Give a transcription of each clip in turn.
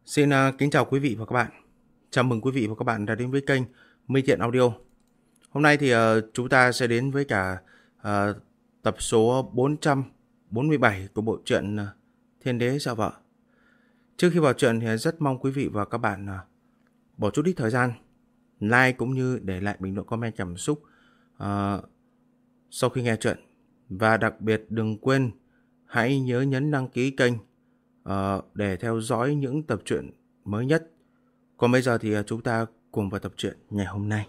Xin kính chào quý vị và các bạn. Chào mừng quý vị và các bạn đã đến với kênh Minh Thiện Audio. Hôm nay thì chúng ta sẽ đến với cả tập số 447 của bộ truyện Thiên Đế Dạ Vợ. Trước khi vào truyện thì rất mong quý vị và các bạn bỏ chút ít thời gian like cũng như để lại bình luận comment cảm xúc sau khi nghe truyện. Và đặc biệt đừng quên hãy nhớ nhấn đăng ký kênh để theo dõi những tập truyện mới nhất. Còn bây giờ thì chúng ta cùng vào tập truyện ngày hôm nay.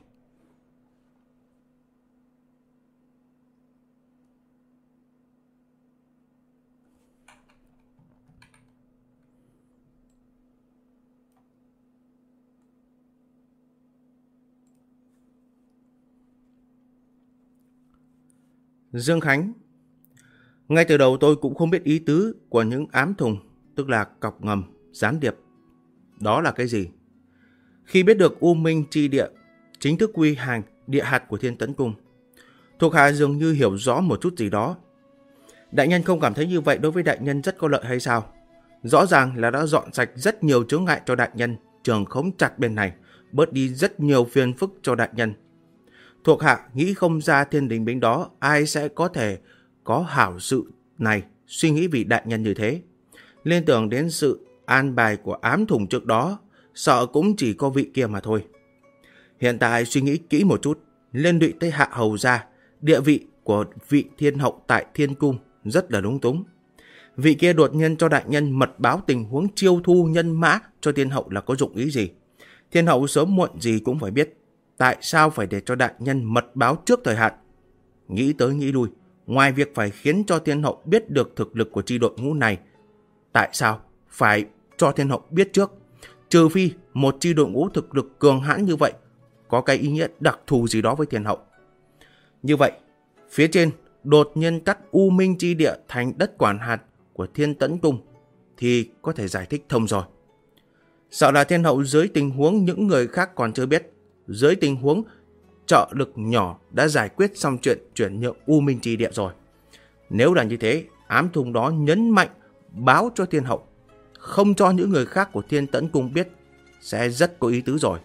Dương Khánh. Ngay từ đầu tôi cũng không biết ý tứ của những ám thùng, tức là cọc ngầm, gián điệp. Đó là cái gì? Khi biết được U Minh Chi Địa chính thức quy hàng địa hạt của Thiên Tấn Cung, thuộc hạ dường như hiểu rõ một chút gì đó. Đại nhân không cảm thấy như vậy đối với đại nhân rất có lợi hay sao? Rõ ràng là đã dọn sạch rất nhiều chướng ngại cho đại nhân, trường khống chặt bên này, bớt đi rất nhiều phiền phức cho đại nhân. Thuộc hạ nghĩ không ra Thiên Đình Binh đó ai sẽ có thể có hảo sự này suy nghĩ vì đại nhân như thế. Liên tưởng đến sự an bài của ám thùng trước đó, sợ cũng chỉ có vị kia mà thôi. Hiện tại suy nghĩ kỹ một chút, liên lụy tới Hạ Hầu gia, địa vị của vị thiên hậu tại Thiên Cung rất là lúng túng. Vị kia đột nhiên cho đại nhân mật báo tình huống chiêu thu nhân mã cho thiên hậu là có dụng ý gì? Thiên hậu sớm muộn gì cũng phải biết. Tại sao phải để cho đại nhân mật báo trước thời hạn? Nghĩ tới nghĩ lui, ngoài việc phải khiến cho thiên hậu biết được thực lực của chi đội ngũ này, tại sao phải cho thiên hậu biết trước? Trừ phi một chi đội ngũ thực lực cường hãn như vậy có cái ý nghĩa đặc thù gì đó với thiên hậu. Như vậy, phía trên đột nhiên cắt U Minh Chi Địa thành đất quản hạt của Thiên Tấn Cung thì có thể giải thích thông rồi. Sợ là thiên hậu dưới tình huống những người khác còn chưa biết, dưới tình huống trợ lực nhỏ đã giải quyết xong chuyện chuyển nhượng U Minh Chi Địa rồi. Nếu là như thế, ám thùng đó nhấn mạnh báo cho thiên hậu, không cho những người khác của Thiên Tấn Cung biết, sẽ rất có ý tứ rồi.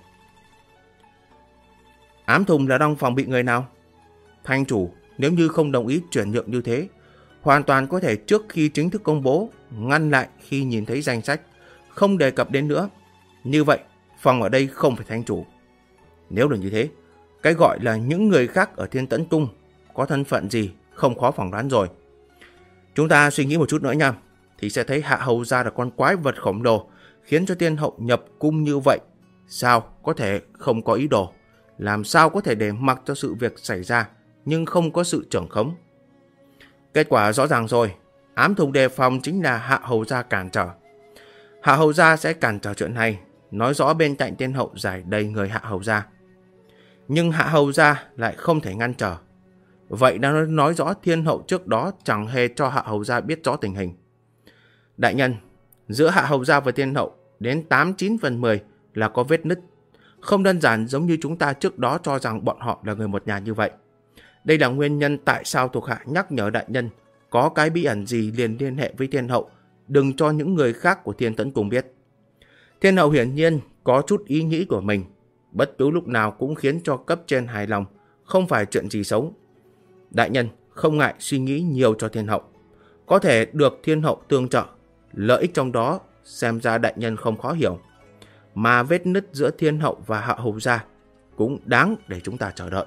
Ám thùng là đang phòng bị người nào? Thành chủ nếu như không đồng ý chuyển nhượng như thế, hoàn toàn có thể trước khi chính thức công bố ngăn lại khi nhìn thấy danh sách, không đề cập đến nữa. Như vậy, phòng ở đây không phải thành chủ. Nếu là như thế, cái gọi là những người khác ở Thiên Tấn Cung có thân phận gì không khó phỏng đoán rồi. Chúng ta suy nghĩ một chút nữa nha, thì sẽ thấy Hạ Hầu gia là con quái vật khổng lồ, khiến cho thiên hậu nhập cung như vậy. Sao có thể không có ý đồ? Làm sao có thể để mặc cho sự việc xảy ra nhưng không có sự trưởng khống? Kết quả rõ ràng rồi, ám thùng đề phòng chính là Hạ Hầu gia cản trở. Hạ Hầu gia sẽ cản trở chuyện này, nói rõ bên cạnh thiên hậu giải đầy người Hạ Hầu gia. Nhưng Hạ Hầu gia lại không thể ngăn trở. Vậy đã nói rõ thiên hậu trước đó chẳng hề cho Hạ Hầu gia biết rõ tình hình. Đại nhân, giữa Hạ Hầu gia và thiên hậu đến 89/10 là có vết nứt. Không đơn giản giống như chúng ta trước đó cho rằng bọn họ là người một nhà như vậy. Đây là nguyên nhân tại sao thuộc hạ nhắc nhở đại nhân có cái bí ẩn gì liền liên hệ với thiên hậu, đừng cho những người khác của Thiên Tấn Cung biết. Thiên hậu hiển nhiên có chút ý nghĩ của mình, bất cứ lúc nào cũng khiến cho cấp trên hài lòng, không phải chuyện gì xấu. Đại nhân không ngại suy nghĩ nhiều cho thiên hậu, có thể được thiên hậu tương trợ, lợi ích trong đó xem ra đại nhân không khó hiểu. Mà vết nứt giữa thiên hậu và Hạ Hầu gia cũng đáng để chúng ta chờ đợi.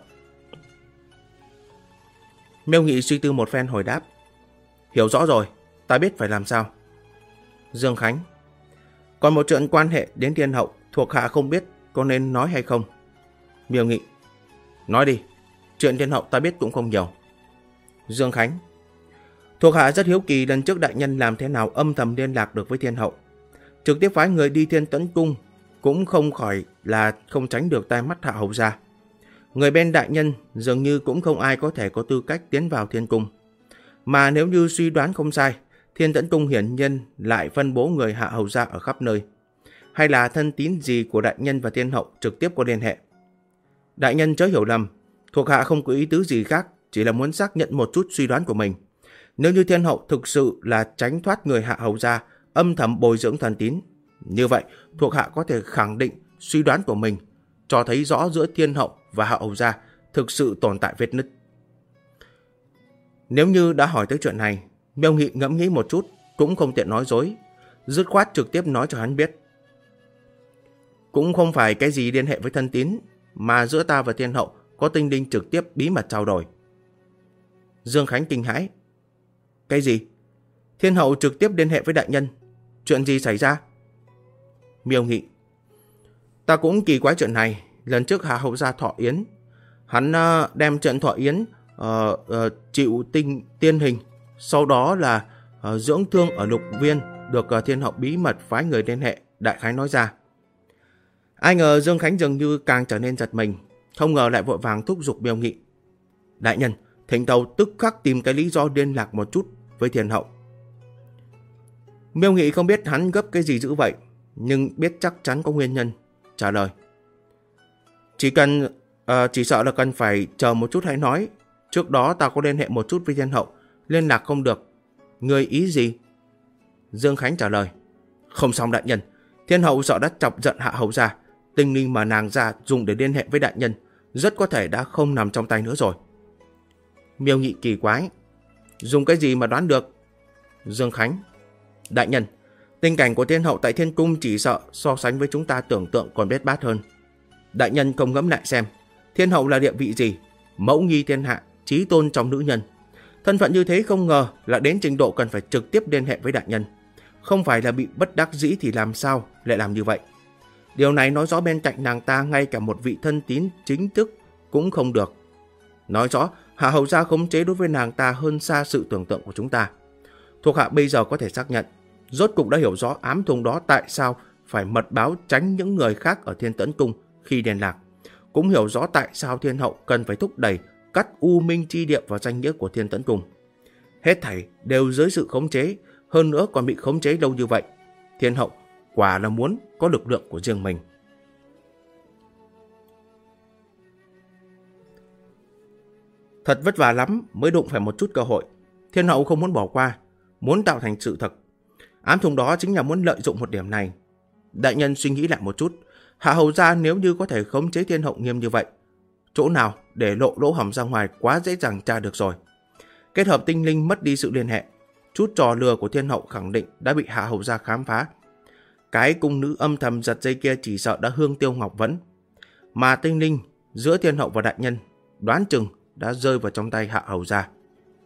Miêu Nghị suy tư một phen hồi đáp. Hiểu rõ rồi, ta biết phải làm sao. Dương Khánh. Còn một chuyện quan hệ đến thiên hậu thuộc hạ không biết có nên nói hay không? Miêu Nghị. Nói đi, chuyện thiên hậu ta biết cũng không nhiều. Dương Khánh. Thuộc hạ rất hiếu kỳ lần trước đại nhân làm thế nào âm thầm liên lạc được với thiên hậu. Trực tiếp phái người đi Thiên Tấn Cung cũng không khỏi là không tránh được tai mắt Hạ Hầu gia. Người bên đại nhân dường như cũng không ai có thể có tư cách tiến vào Thiên Cung. Mà nếu như suy đoán không sai, Thiên Tấn Cung hiển nhiên lại phân bố người Hạ Hầu gia ở khắp nơi. Hay là thân tín gì của đại nhân và thiên hậu trực tiếp có liên hệ? Đại nhân chớ hiểu lầm, thuộc hạ không có ý tứ gì khác, chỉ là muốn xác nhận một chút suy đoán của mình. Nếu như thiên hậu thực sự là tránh thoát người Hạ Hầu gia, âm thầm bồi dưỡng thần tín, Như vậy, thuộc hạ có thể khẳng định suy đoán của mình, cho thấy rõ giữa Thiên Hậu và Hạ Hầu gia thực sự tồn tại vết nứt. Nếu như đã hỏi tới chuyện này, Miêu Nghị ngẫm nghĩ một chút, cũng không tiện nói dối, dứt khoát trực tiếp nói cho hắn biết. Cũng không phải cái gì liên hệ với thân tín, mà giữa ta và Thiên Hậu có tinh linh trực tiếp bí mật trao đổi. Dương Khánh kinh hãi. Cái gì? Thiên Hậu trực tiếp liên hệ với đại nhân? Chuyện gì xảy ra? Miêu Nghị. Ta cũng kỳ quái chuyện này. Lần trước Hạ Hậu gia thọ yến, hắn đem trận thọ yến chịu tiên hình, sau đó là dưỡng thương ở Lục Viên, được Thiên Hậu bí mật phái người liên hệ. Đại khái nói ra. Ai ngờ Dương Khánh dường như càng trở nên giật mình, không ngờ lại vội vàng thúc giục Miêu Nghị. Đại nhân, thỉnh tàu tức khắc tìm cái lý do liên lạc một chút với Thiên Hậu. Miêu Nghị không biết hắn gấp cái gì dữ vậy, nhưng biết chắc chắn có nguyên nhân, trả lời. Chỉ sợ là cần phải chờ một chút hãy nói. Trước đó ta có liên hệ một chút với Thiên Hậu, liên lạc không được. Người ý gì? Dương Khánh trả lời. Không xong đại nhân, Thiên Hậu sợ đã chọc giận Hạ Hầu gia, tinh linh mà nàng ra dùng để liên hệ với đại nhân rất có thể đã không nằm trong tay nữa rồi. Miêu Nghị kỳ quái. Dùng cái gì mà đoán được? Dương Khánh. Đại nhân, tình cảnh của Thiên Hậu tại Thiên Cung chỉ sợ so sánh với chúng ta tưởng tượng còn bết bát hơn. Đại nhân không ngẫm lại xem, Thiên Hậu là địa vị gì? Mẫu nghi thiên hạ, chí tôn trong nữ nhân. Thân phận như thế không ngờ là đến trình độ cần phải trực tiếp liên hệ với đại nhân. Không phải là bị bất đắc dĩ thì làm sao lại làm như vậy? Điều này nói rõ bên cạnh nàng ta ngay cả một vị thân tín chính thức cũng không được. Nói rõ Hạ Hầu gia khống chế đối với nàng ta hơn xa sự tưởng tượng của chúng ta. Thuộc hạ bây giờ có thể xác nhận, rốt cục đã hiểu rõ ám thùng đó tại sao phải mật báo tránh những người khác ở Thiên Tẫn Cung khi liên lạc. Cũng hiểu rõ tại sao Thiên Hậu cần phải thúc đẩy cắt U Minh chi địa vào danh nghĩa của Thiên Tẫn Cung. Hết thảy đều dưới sự khống chế, hơn nữa còn bị khống chế lâu như vậy. Thiên Hậu quả là muốn có lực lượng của riêng mình. Thật vất vả lắm mới đụng phải một chút cơ hội. Thiên Hậu không muốn bỏ qua, muốn tạo thành sự thật. Ám thùng đó chính là muốn lợi dụng một điểm này. Đại nhân suy nghĩ lại một chút, Hạ Hầu gia nếu như có thể khống chế Thiên Hậu nghiêm như vậy, chỗ nào để lộ lỗ hổng ra ngoài quá dễ dàng tra được rồi. Kết hợp tinh linh mất đi sự liên hệ, chút trò lừa của Thiên Hậu khẳng định đã bị Hạ Hầu gia khám phá. Cái cung nữ âm thầm giật dây kia chỉ sợ đã hương tiêu ngọc vẫn. Mà tinh linh giữa Thiên Hậu và đại nhân đoán chừng đã rơi vào trong tay Hạ Hầu gia.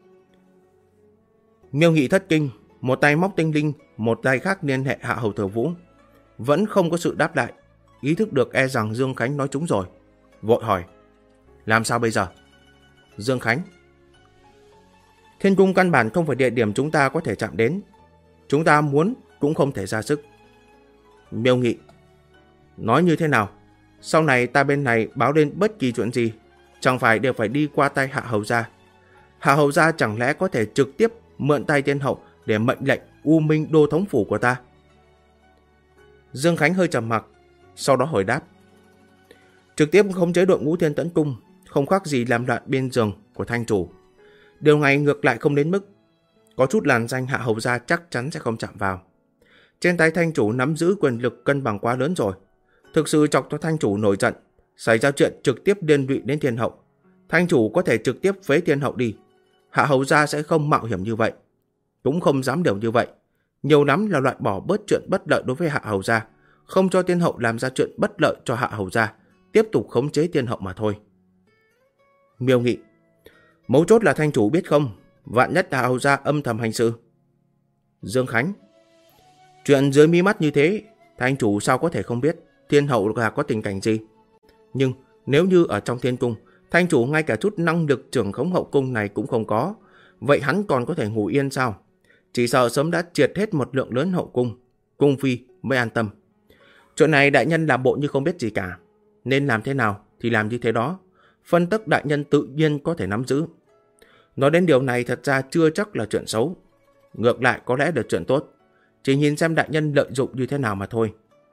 Miêu Nghị thất kinh, một tay móc tinh linh, một tay khác liên hệ Hạ Hầu Thừa Vũ. Vẫn không có sự đáp lại, ý thức được e rằng Dương Khánh nói trúng rồi. Vội hỏi, làm sao bây giờ? Dương Khánh. Thiên Cung căn bản không phải địa điểm chúng ta có thể chạm đến. Chúng ta muốn cũng không thể ra sức. Miêu Nghị. Nói như thế nào? Sau này ta bên này báo lên bất kỳ chuyện gì, chẳng phải đều phải đi qua tay Hạ Hầu gia. Hạ Hầu gia chẳng lẽ có thể trực tiếp mượn tay Thiên Hậu để mệnh lệnh U Minh đô thống phủ của ta? Dương Khánh hơi trầm mặc, sau đó hồi đáp. Trực tiếp khống chế đội ngũ Thiên Tẫn Cung không khác gì làm loạn biên giường của thanh chủ. Điều này ngược lại không đến mức. Có chút làn danh Hạ Hầu gia chắc chắn sẽ không chạm vào. Trên tay thanh chủ nắm giữ quyền lực cân bằng quá lớn rồi. Thực sự chọc cho thanh chủ nổi giận, xảy ra chuyện trực tiếp liên lụy đến Thiên Hậu. Thanh chủ có thể trực tiếp phế Thiên Hậu đi. Hạ Hầu gia sẽ không mạo hiểm như vậy, cũng không dám điều như vậy. Nhiều lắm là loại bỏ bớt chuyện bất lợi đối với Hạ Hầu gia, không cho Thiên Hậu làm ra chuyện bất lợi cho Hạ Hầu gia, tiếp tục khống chế Thiên Hậu mà thôi. Miêu Nghị. Mấu chốt là thanh chủ biết không, vạn nhất Hạ Hầu gia âm thầm hành sự. Dương Khánh. Chuyện dưới mí mắt như thế, thanh chủ sao có thể không biết Thiên Hậu là có tình cảnh gì. Nhưng nếu như ở trong Thiên Cung, thanh chủ ngay cả chút năng lực trưởng khống hậu cung này cũng không có, vậy hắn còn có thể ngủ yên sao? Chỉ sợ sớm đã triệt hết một lượng lớn hậu cung, cung phi mới an tâm. Chuyện này đại nhân làm bộ như không biết gì cả, nên làm thế nào thì làm như thế đó. Phân tắc đại nhân tự nhiên có thể nắm giữ. Nói đến điều này thật ra chưa chắc là chuyện xấu, ngược lại có lẽ là chuyện tốt. Chỉ nhìn xem đại nhân lợi dụng như thế nào mà thôi.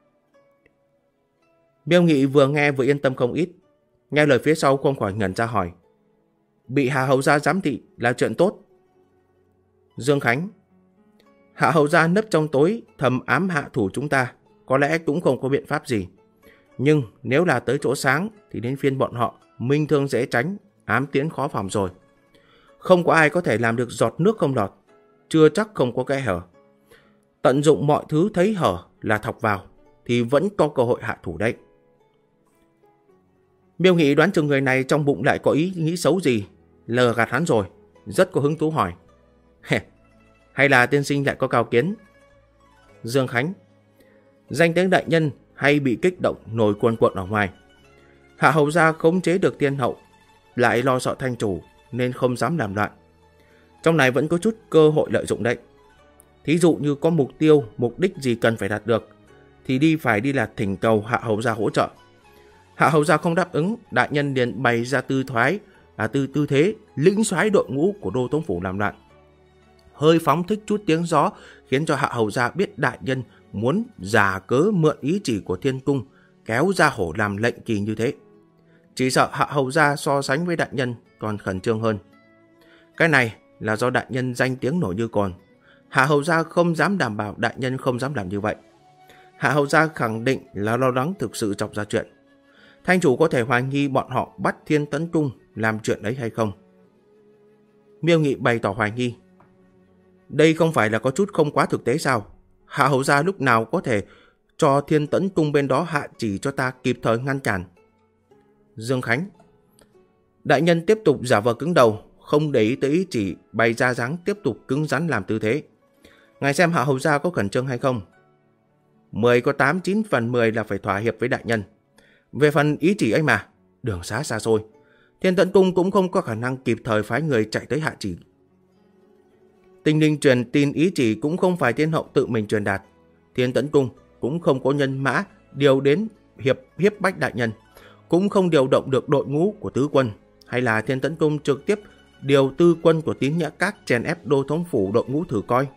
Miêu Nghị vừa nghe vừa yên tâm không ít. Nghe lời phía sau không khỏi ngẩn ra hỏi, bị Hạ Hầu gia giám thị là chuyện tốt? Dương Khánh. Hạ Hầu gia nấp trong tối thầm ám hạ thủ chúng ta, có lẽ cũng không có biện pháp gì. Nhưng nếu là tới chỗ sáng thì đến phiên bọn họ, minh thương dễ tránh, ám tiễn khó phòng rồi. Không có ai có thể làm được giọt nước không lọt, chưa chắc không có kẽ hở. Tận dụng mọi thứ thấy hở là thọc vào, thì vẫn có cơ hội hạ thủ đấy. Miêu Nghị đoán chừng người này trong bụng lại có ý nghĩ xấu gì, lờ gạt hắn rồi, rất có hứng thú hỏi. Hay là tiên sinh lại có cao kiến? Dương Khánh: danh tiếng đại nhân hay bị kích động nổi cuồn cuộn ở ngoài. Hạ hầu gia khống chế được tiên hậu, lại lo sợ thanh chủ nên không dám làm loạn. Trong này vẫn có chút cơ hội lợi dụng đấy. Thí dụ như có mục tiêu, mục đích gì cần phải đạt được, thì phải đi là thỉnh cầu hạ hầu gia hỗ trợ. Hạ hầu gia không đáp ứng, đại nhân liền bày ra tư thế lĩnh soái đội ngũ của Đô Thống Phủ làm loạn. Hơi phóng thích chút tiếng gió khiến cho hạ hầu gia biết đại nhân muốn giả cớ mượn ý chỉ của Thiên Cung kéo ra hổ làm lệnh kỳ như thế. Chỉ sợ hạ hầu gia so sánh với đại nhân còn khẩn trương hơn. Cái này là do đại nhân danh tiếng nổi như cồn. Hạ hầu gia không dám đảm bảo đại nhân không dám làm như vậy. Hạ hầu gia khẳng định là lo lắng thực sự chọc ra chuyện. Thanh chủ có thể hoài nghi bọn họ bắt Thiên Tấn Cung làm chuyện ấy hay không? Miêu Nghị bày tỏ hoài nghi. Đây không phải là có chút không quá thực tế sao? Hạ hầu gia lúc nào có thể cho Thiên Tấn Cung bên đó hạ chỉ cho ta kịp thời ngăn cản? Dương Khánh: đại nhân tiếp tục giả vờ cứng đầu, không để ý tới ý chỉ, bày ra dáng tiếp tục cứng rắn làm tư thế. Ngài xem hạ hầu gia có khẩn trương hay không? 10 có 8, 9 phần 10 là phải thỏa hiệp với đại nhân. Về phần ý chỉ ấy mà, đường xá xa xôi, Thiên Tấn Cung cũng không có khả năng kịp thời phái người chạy tới hạ chỉ. Tình linh truyền tin ý chỉ cũng không phải Thiên Hậu tự mình truyền đạt. Thiên Tấn Cung cũng không có nhân mã điều đến hiếp bách đại nhân, cũng không điều động được đội ngũ của tứ quân, hay là Thiên Tấn Cung trực tiếp điều tư quân của Tín Nhã Các chèn ép Đô Thống Phủ đội ngũ thử coi.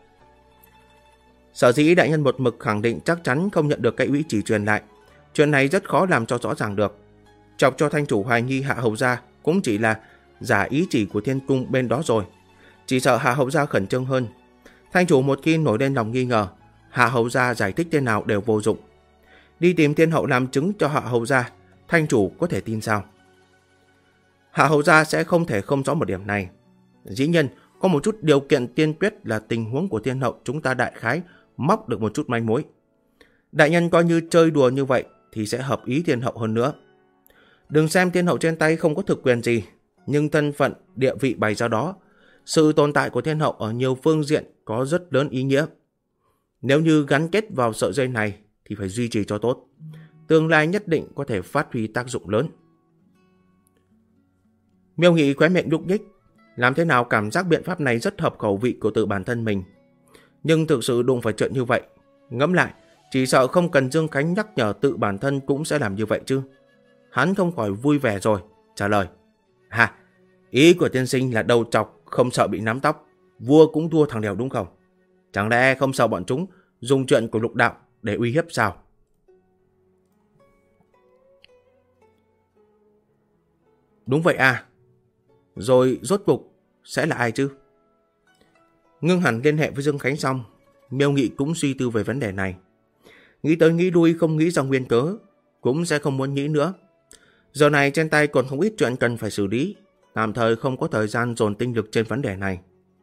Sở dĩ đại nhân một mực khẳng định chắc chắn không nhận được cái ý chỉ truyền lại. Chuyện này rất khó làm cho rõ ràng được. Chọc cho thanh chủ hoài nghi hạ hầu gia cũng chỉ là giả ý chỉ của Thiên Cung bên đó rồi. Chỉ sợ hạ hầu gia khẩn trương hơn. Thanh chủ một khi nổi lên lòng nghi ngờ, hạ hầu gia giải thích thế nào đều vô dụng. Đi tìm Thiên Hậu làm chứng cho hạ hầu gia, thanh chủ có thể tin sao? Hạ hầu gia sẽ không thể không rõ một điểm này. Dĩ nhiên, có một chút điều kiện tiên quyết là tình huống của Thiên Hậu chúng ta đại khái móc được một chút manh mối. Đại nhân coi như chơi đùa như vậy thì sẽ hợp ý Thiên Hậu hơn nữa. Đừng xem Thiên Hậu trên tay không có thực quyền gì, nhưng thân phận, địa vị bày ra đó, sự tồn tại của Thiên Hậu ở nhiều phương diện có rất lớn ý nghĩa. Nếu như gắn kết vào sợi dây này thì phải duy trì cho tốt. Tương lai nhất định có thể phát huy tác dụng lớn. Miêu Nghị khóe miệng nhúc nhích, làm thế nào cảm giác biện pháp này rất hợp khẩu vị của tự bản thân mình. Nhưng thực sự đụng phải chuyện như vậy, ngẫm lại, chỉ sợ không cần Dương Khánh nhắc nhở tự bản thân cũng sẽ làm như vậy chứ. Hắn không khỏi vui vẻ rồi, trả lời. Ý của tiên sinh là đầu chọc, không sợ bị nắm tóc. Vua cũng thua thằng đèo đúng không? Chẳng lẽ không sợ bọn chúng dùng chuyện của lục đạo để uy hiếp sao? Đúng vậy à. Rồi rốt cuộc sẽ là ai chứ? Ngưng hẳn liên hệ với Dương Khánh xong, Miêu Nghị cũng suy tư về vấn đề này. Nghĩ tới nghĩ lui không nghĩ ra nguyên cớ, cũng sẽ không muốn nghĩ nữa. Giờ này trên tay còn không ít chuyện cần phải xử lý, tạm thời không có thời gian dồn tinh lực trên vấn đề này.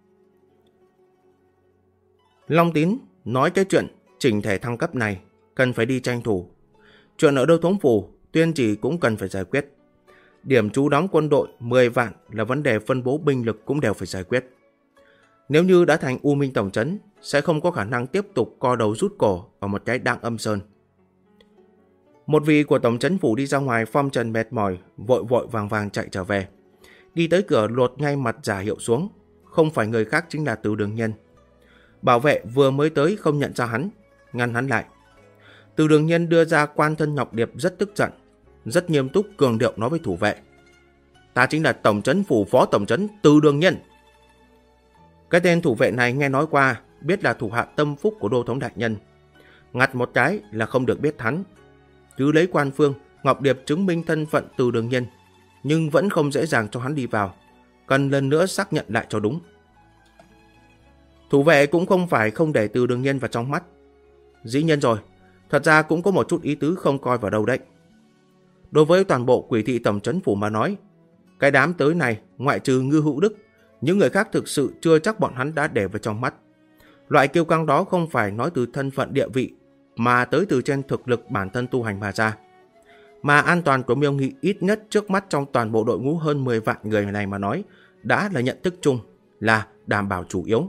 Long Tín nói cái chuyện chỉnh thể thăng cấp này cần phải đi tranh thủ. Chuyện ở Đô Thống Phủ, Tuyên Chỉ cũng cần phải giải quyết. Điểm trú đóng quân đội 10 vạn là vấn đề phân bố binh lực cũng đều phải giải quyết. Nếu như đã thành U Minh Tổng trấn, sẽ không có khả năng tiếp tục co đầu rút cổ ở một cái Đặng Âm Sơn. Một vị của Tổng trấn phủ đi ra ngoài phong trần mệt mỏi, vội vội vàng vàng chạy trở về. Đi tới cửa lột ngay mặt giả hiệu xuống, không phải người khác chính là Từ Đường Nhân. Bảo vệ vừa mới tới không nhận ra hắn, ngăn hắn lại. Từ Đường Nhân đưa ra quan thân Ngọc Điệp rất tức giận, rất nghiêm túc cường điệu nói với thủ vệ. Ta chính là Tổng trấn phủ phó tổng trấn Từ Đường Nhân. Cái tên thủ vệ này nghe nói qua, biết là thủ hạ tâm phúc của Đô Thống đại nhân. Ngặt một cái là không được biết hắn. Cứ lấy quan phương, Ngọc Điệp chứng minh thân phận Từ Đường Nhân, nhưng vẫn không dễ dàng cho hắn đi vào, cần lần nữa xác nhận lại cho đúng. Thủ vệ cũng không phải không để Từ Đường Nhân vào trong mắt. Dĩ nhiên rồi, Thật ra cũng có một chút ý tứ không coi vào đâu đấy. Đối với toàn bộ Quỷ thị tổng trấn phủ mà nói, cái đám tới này ngoại trừ Ngư Hữu Đức, những người khác thực sự chưa chắc bọn hắn đã để vào trong mắt. Loại kiêu căng đó không phải nói từ thân phận địa vị, mà tới từ trên thực lực bản thân tu hành mà ra. Mà an toàn của Miêu Nghị ít nhất trước mắt trong toàn bộ đội ngũ hơn 10 vạn người này mà nói, đã là nhận thức chung, là đảm bảo chủ yếu.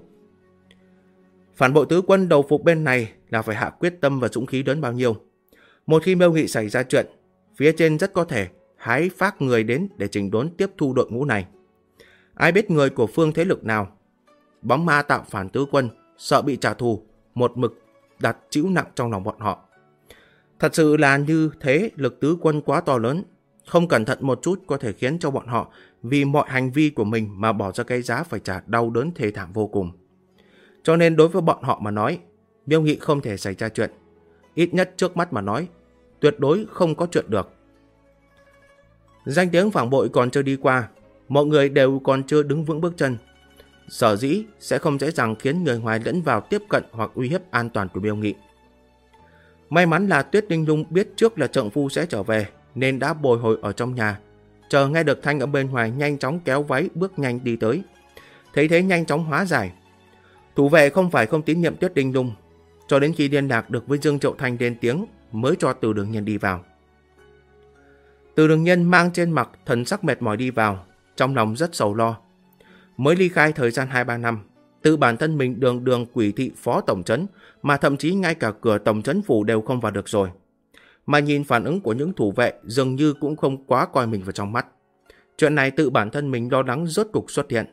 Phản bội tứ quân đầu phục bên này là phải hạ quyết tâm và dũng khí đến bao nhiêu. Một khi Miêu Nghị xảy ra chuyện, phía trên rất có thể hái phác người đến để chỉnh đốn tiếp thu đội ngũ này. Ai biết người của phương thế lực nào, bóng ma tạo phản tứ quân, sợ bị trả thù, một mực đặt chịu nặng trong lòng bọn họ. Thật sự là như thế, lực tứ quân quá to lớn, không cẩn thận một chút có thể khiến cho bọn họ vì mọi hành vi của mình mà bỏ ra cái giá phải trả đau đớn thê thảm vô cùng. Cho nên đối với bọn họ mà nói, Miêu Nghị không thể xảy ra chuyện. Ít nhất trước mắt mà nói, tuyệt đối không có chuyện được. Danh tiếng phản bội còn chưa đi qua, mọi người đều còn chưa đứng vững bước chân. Sở dĩ sẽ không dễ dàng khiến người ngoài lẫn vào tiếp cận hoặc uy hiếp an toàn của Miêu Nghị. May mắn là Tuyết Đinh Lung biết trước là trượng phu sẽ trở về, nên đã bồi hồi ở trong nhà, chờ nghe được thanh ở bên ngoài, nhanh chóng kéo váy bước nhanh đi tới. Thấy thế nhanh chóng hóa giải. Thủ vệ không phải không tín nhiệm Tuyết Đinh Lung, cho đến khi liên lạc được với Dương Triệu Thanh lên tiếng mới cho Từ Đường Nhân đi vào. Từ Đường Nhân mang trên mặt thần sắc mệt mỏi đi vào, trong lòng rất sầu lo. Mới ly khai thời gian 2-3 năm, tự bản thân mình đường Quỷ thị phó tổng trấn, mà thậm chí ngay cả cửa tổng trấn phủ đều không vào được rồi. Mà nhìn phản ứng của những thủ vệ dường như cũng không quá coi mình vào trong mắt. Chuyện này tự bản thân mình lo lắng rốt cục xuất hiện.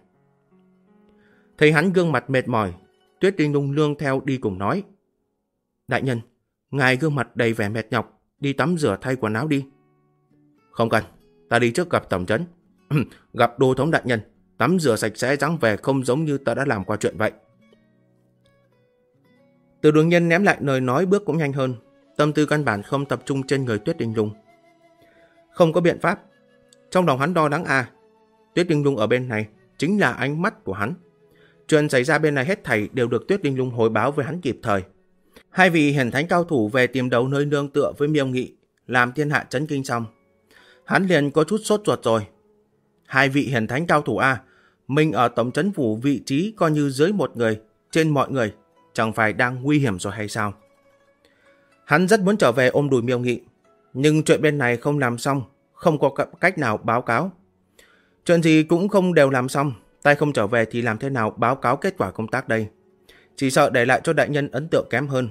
Thấy hắn gương mặt mệt mỏi, Tuyết Đinh Lung lương theo đi cùng nói: Đại nhân, ngài gương mặt đầy vẻ mệt nhọc, đi tắm rửa thay quần áo đi. Không cần, ta đi trước gặp tổng trấn. Gặp đô thống đại nhân, tắm rửa sạch sẽ dáng vẻ không giống như ta đã làm qua chuyện vậy. Từ Đường Nhân ném lại lời nói, bước cũng nhanh hơn, tâm tư căn bản không tập trung trên người Tuyết Đinh Lung. Không có biện pháp, trong lòng hắn đo đắng Tuyết Đinh Lung ở bên này chính là ánh mắt của hắn. Chuyện xảy ra bên này hết thảy đều được Tuyết Đinh Lung hồi báo với hắn kịp thời. Hai vị hiển thánh cao thủ về tìm đầu nơi nương tựa với Miêu Nghị, làm thiên hạ chấn kinh xong, hắn liền có chút sốt ruột rồi. Hai vị hiển thánh cao thủ mình ở tổng trấn phủ vị trí coi như dưới một người, trên mọi người, chẳng phải đang nguy hiểm rồi hay sao? Hắn rất muốn trở về ôm đùi Miêu Nghị, nhưng chuyện bên này không làm xong, không có cách nào báo cáo. Chuyện gì cũng không đều làm xong, tay không trở về thì làm thế nào báo cáo kết quả công tác đây? Chỉ sợ để lại cho đại nhân ấn tượng kém hơn.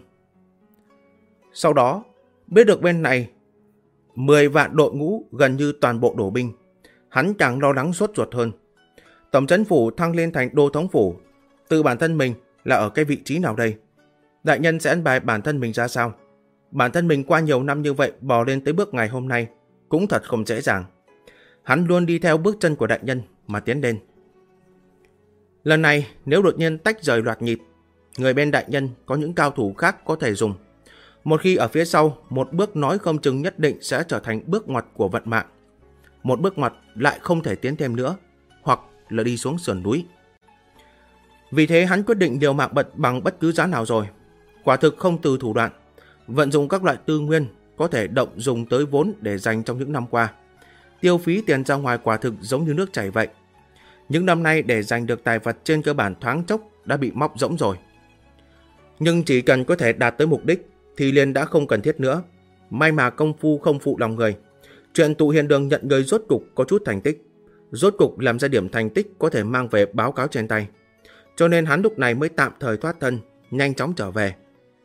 Sau đó, biết được bên này 10 vạn đội ngũ gần như toàn bộ đổ binh, hắn càng lo lắng sốt ruột hơn. Tổng trấn phủ thăng lên thành đô thống phủ, tự bản thân mình là ở cái vị trí nào đây? Đại nhân sẽ ăn bài bản thân mình ra sao? Bản thân mình qua nhiều năm như vậy bò lên tới bước ngày hôm nay cũng thật không dễ dàng. Hắn luôn đi theo bước chân của đại nhân mà tiến lên. Lần này nếu đột nhiên tách rời loạt nhịp, người bên đại nhân có những cao thủ khác có thể dùng. Một khi ở phía sau, một bước nói không chừng nhất định sẽ trở thành bước ngoặt của vận mạng. Một bước ngoặt lại không thể tiến thêm nữa, hoặc là đi xuống sườn núi. Vì thế hắn quyết định liều mạng bằng bất cứ giá nào rồi. Quả thực không từ thủ đoạn, vận dụng các loại tư nguyên có thể động dùng tới vốn để dành trong những năm qua. Tiêu phí tiền ra ngoài quả thực giống như nước chảy vậy. Những năm nay để giành được tài vật trên cơ bản thoáng chốc đã bị móc rỗng rồi. Nhưng chỉ cần có thể đạt tới mục đích thì liền đã không cần thiết nữa. May mà công phu không phụ lòng người. Chuyện tụ hiền đường nhận người rốt cục có chút thành tích. Rốt cục làm ra điểm thành tích có thể mang về báo cáo trên tay. Cho nên hắn lúc này mới tạm thời thoát thân, nhanh chóng trở về.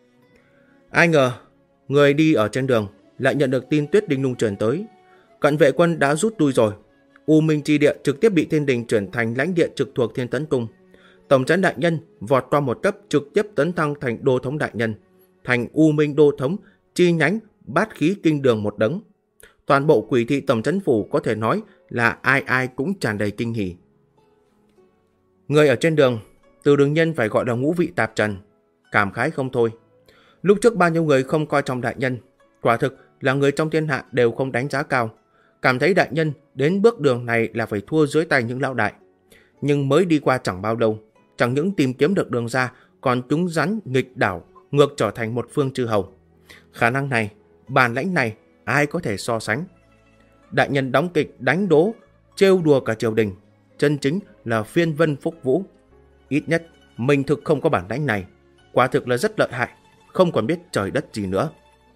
Ai ngờ, người đi ở trên đường lại nhận được tin Tuyết Đinh Lung truyền tới. Cận vệ quân đã rút lui rồi. U Minh Chi Địa trực tiếp bị Thiên Đình chuyển thành lãnh địa trực thuộc Thiên Tấn Cung. Tổng trấn đại nhân vọt qua một cấp trực tiếp tấn thăng thành đô thống đại nhân, thành U Minh đô thống, chi nhánh bát khí kinh đường một đống. Toàn bộ Quỷ thị tổng trấn phủ có thể nói là ai ai cũng tràn đầy kinh hỉ. Người ở trên đường, Từ Đường Nhân phải gọi là ngũ vị tạp trần, cảm khái không thôi. Lúc trước bao nhiêu người không coi trọng đại nhân, quả thực là người trong thiên hạ đều không đánh giá cao, cảm thấy đại nhân đến bước đường này là phải thua dưới tay những lão đại. Nhưng mới đi qua chẳng bao lâu, chẳng những tìm kiếm được đường ra, còn chúng rắn nghịch đảo, ngược trở thành một phương chư hầu. Khả năng này, bản lãnh này, ai có thể so sánh. Đại nhân đóng kịch, đánh đố, trêu đùa cả triều đình, chân chính là phiên vân phúc vũ. Ít nhất, mình thực không có bản lãnh này, quả thực là rất lợi hại, không còn biết trời đất gì nữa.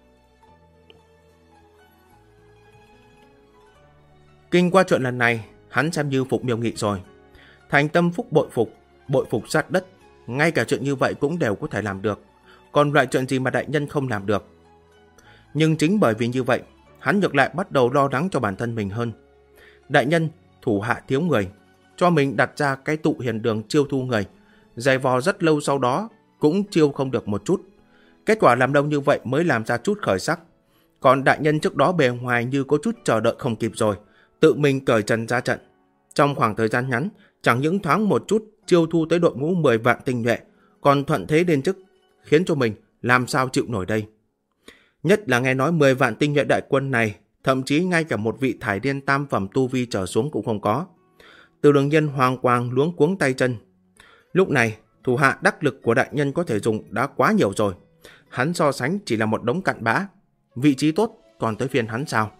Kinh qua chuyện lần này, hắn xem như phục Miêu Nghị rồi. Thành tâm phúc bội phục sát đất, ngay cả chuyện như vậy cũng đều có thể làm được. Còn loại chuyện gì mà đại nhân không làm được? Nhưng chính bởi vì như vậy, hắn ngược lại bắt đầu lo lắng cho bản thân mình hơn. Đại nhân, thủ hạ thiếu người, cho mình đặt ra cái tụ hiền đường chiêu thu người, giày vò rất lâu sau đó cũng chiêu không được một chút. Kết quả làm đông như vậy mới làm ra chút khởi sắc. Còn đại nhân trước đó bề ngoài như có chút chờ đợi không kịp rồi, tự mình cởi trần ra trận. Trong khoảng thời gian ngắn, chẳng những thoáng một chút chiêu thu tới đội ngũ 10 vạn tinh nhuệ, còn thuận thế lên chức, khiến cho mình làm sao chịu nổi đây. Nhất là nghe nói 10 vạn tinh nhuệ đại quân này, thậm chí ngay cả một vị thải điên tam phẩm tu vi trở xuống cũng không có. Từ Đường Nhân hoàng quang luống cuống tay chân. Lúc này, thủ hạ đắc lực của đại nhân có thể dùng đã quá nhiều rồi. Hắn so sánh chỉ là một đống cặn bã. Vị trí tốt còn tới phiên hắn sao?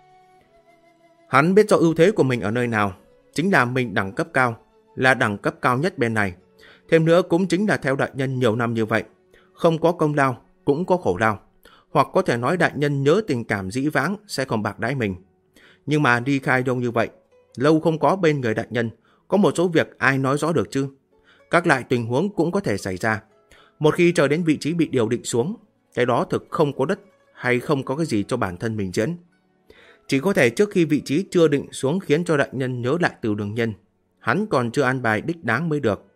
Hắn biết rõ ưu thế của mình ở nơi nào, chính là mình đẳng cấp cao, là đẳng cấp cao nhất bên này. Thêm nữa cũng chính là theo đại nhân nhiều năm như vậy, không có công lao cũng có khổ lao. Hoặc có thể nói đại nhân nhớ tình cảm dĩ vãng sẽ không bạc đãi mình. Nhưng mà đi khai đông như vậy, lâu không có bên người đại nhân, có một số việc ai nói rõ được chứ? Các loại tình huống cũng có thể xảy ra. Một khi chờ đến vị trí bị điều định xuống, cái đó thực không có đất hay không có cái gì cho bản thân mình diễn. Chỉ có thể trước khi vị trí chưa định xuống khiến cho đại nhân nhớ lại Từ Đường Nhân, hắn còn chưa an bài đích đáng mới được.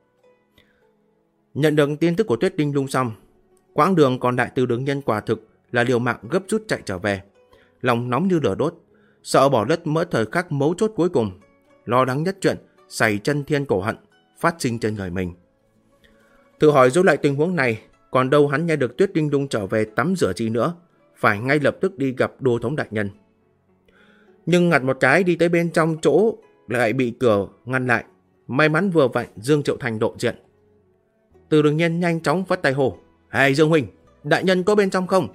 Nhận được tin tức của Tuyết Linh Lung xong, quãng đường còn lại Từ Đường Nhân quả thực là liều mạng gấp rút chạy trở về, lòng nóng như lửa đốt, sợ bỏ lỡ mỡ thời khắc mấu chốt cuối cùng, lo lắng nhất chuyện xảy chân thiên cổ hận phát sinh trên người mình. Tự hỏi dấu lại tình huống này, còn đâu hắn nghe được Tuyết Linh Lung trở về tắm rửa gì nữa, phải ngay lập tức đi gặp Đô thống đại nhân. Nhưng ngặt một cái đi tới bên trong chỗ lại bị cửa ngăn lại, may mắn vừa vặn Dương Triệu Thành độ diện. Từ Đường Nhân nhanh chóng phất tay hô: "Hey Dương huynh, đại nhân có bên trong không?"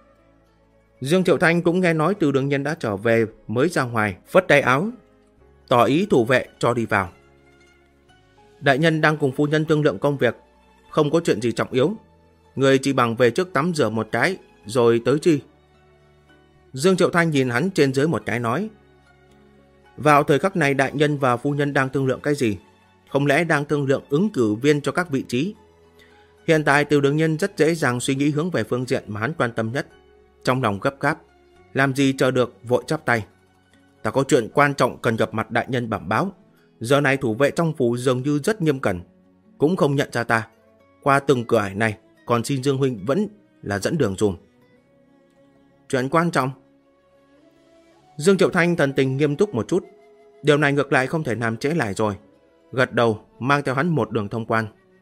Dương Triệu Thanh cũng nghe nói Từ Đường Nhân đã trở về mới ra ngoài, phất tay áo tỏ ý thủ vệ cho đi vào. "Đại nhân đang cùng phu nhân thương lượng công việc, không có chuyện gì trọng yếu, người chỉ bằng về trước tắm rửa một cái rồi tới chi." Dương Triệu Thanh nhìn hắn trên dưới một cái nói: "Vào thời khắc này đại nhân và phu nhân đang thương lượng cái gì? Không lẽ đang thương lượng ứng cử viên cho các vị trí?" Hiện tại Từ Đường Nhân rất dễ dàng suy nghĩ hướng về phương diện mà hắn quan tâm nhất. Trong lòng gấp gáp, làm gì chờ được, vội chắp tay: "Ta có chuyện quan trọng cần gặp mặt đại nhân bẩm báo. Giờ này thủ vệ trong phủ dường như rất nghiêm cẩn, cũng không nhận ra ta. Qua từng cửa ải này, còn xin Dương huynh vẫn là dẫn đường dùm." "Chuyện quan trọng?" Dương Triệu Thanh thần tình nghiêm túc một chút. Điều này ngược lại không thể làm trễ lại rồi. Gật đầu mang theo hắn một đường thông quan.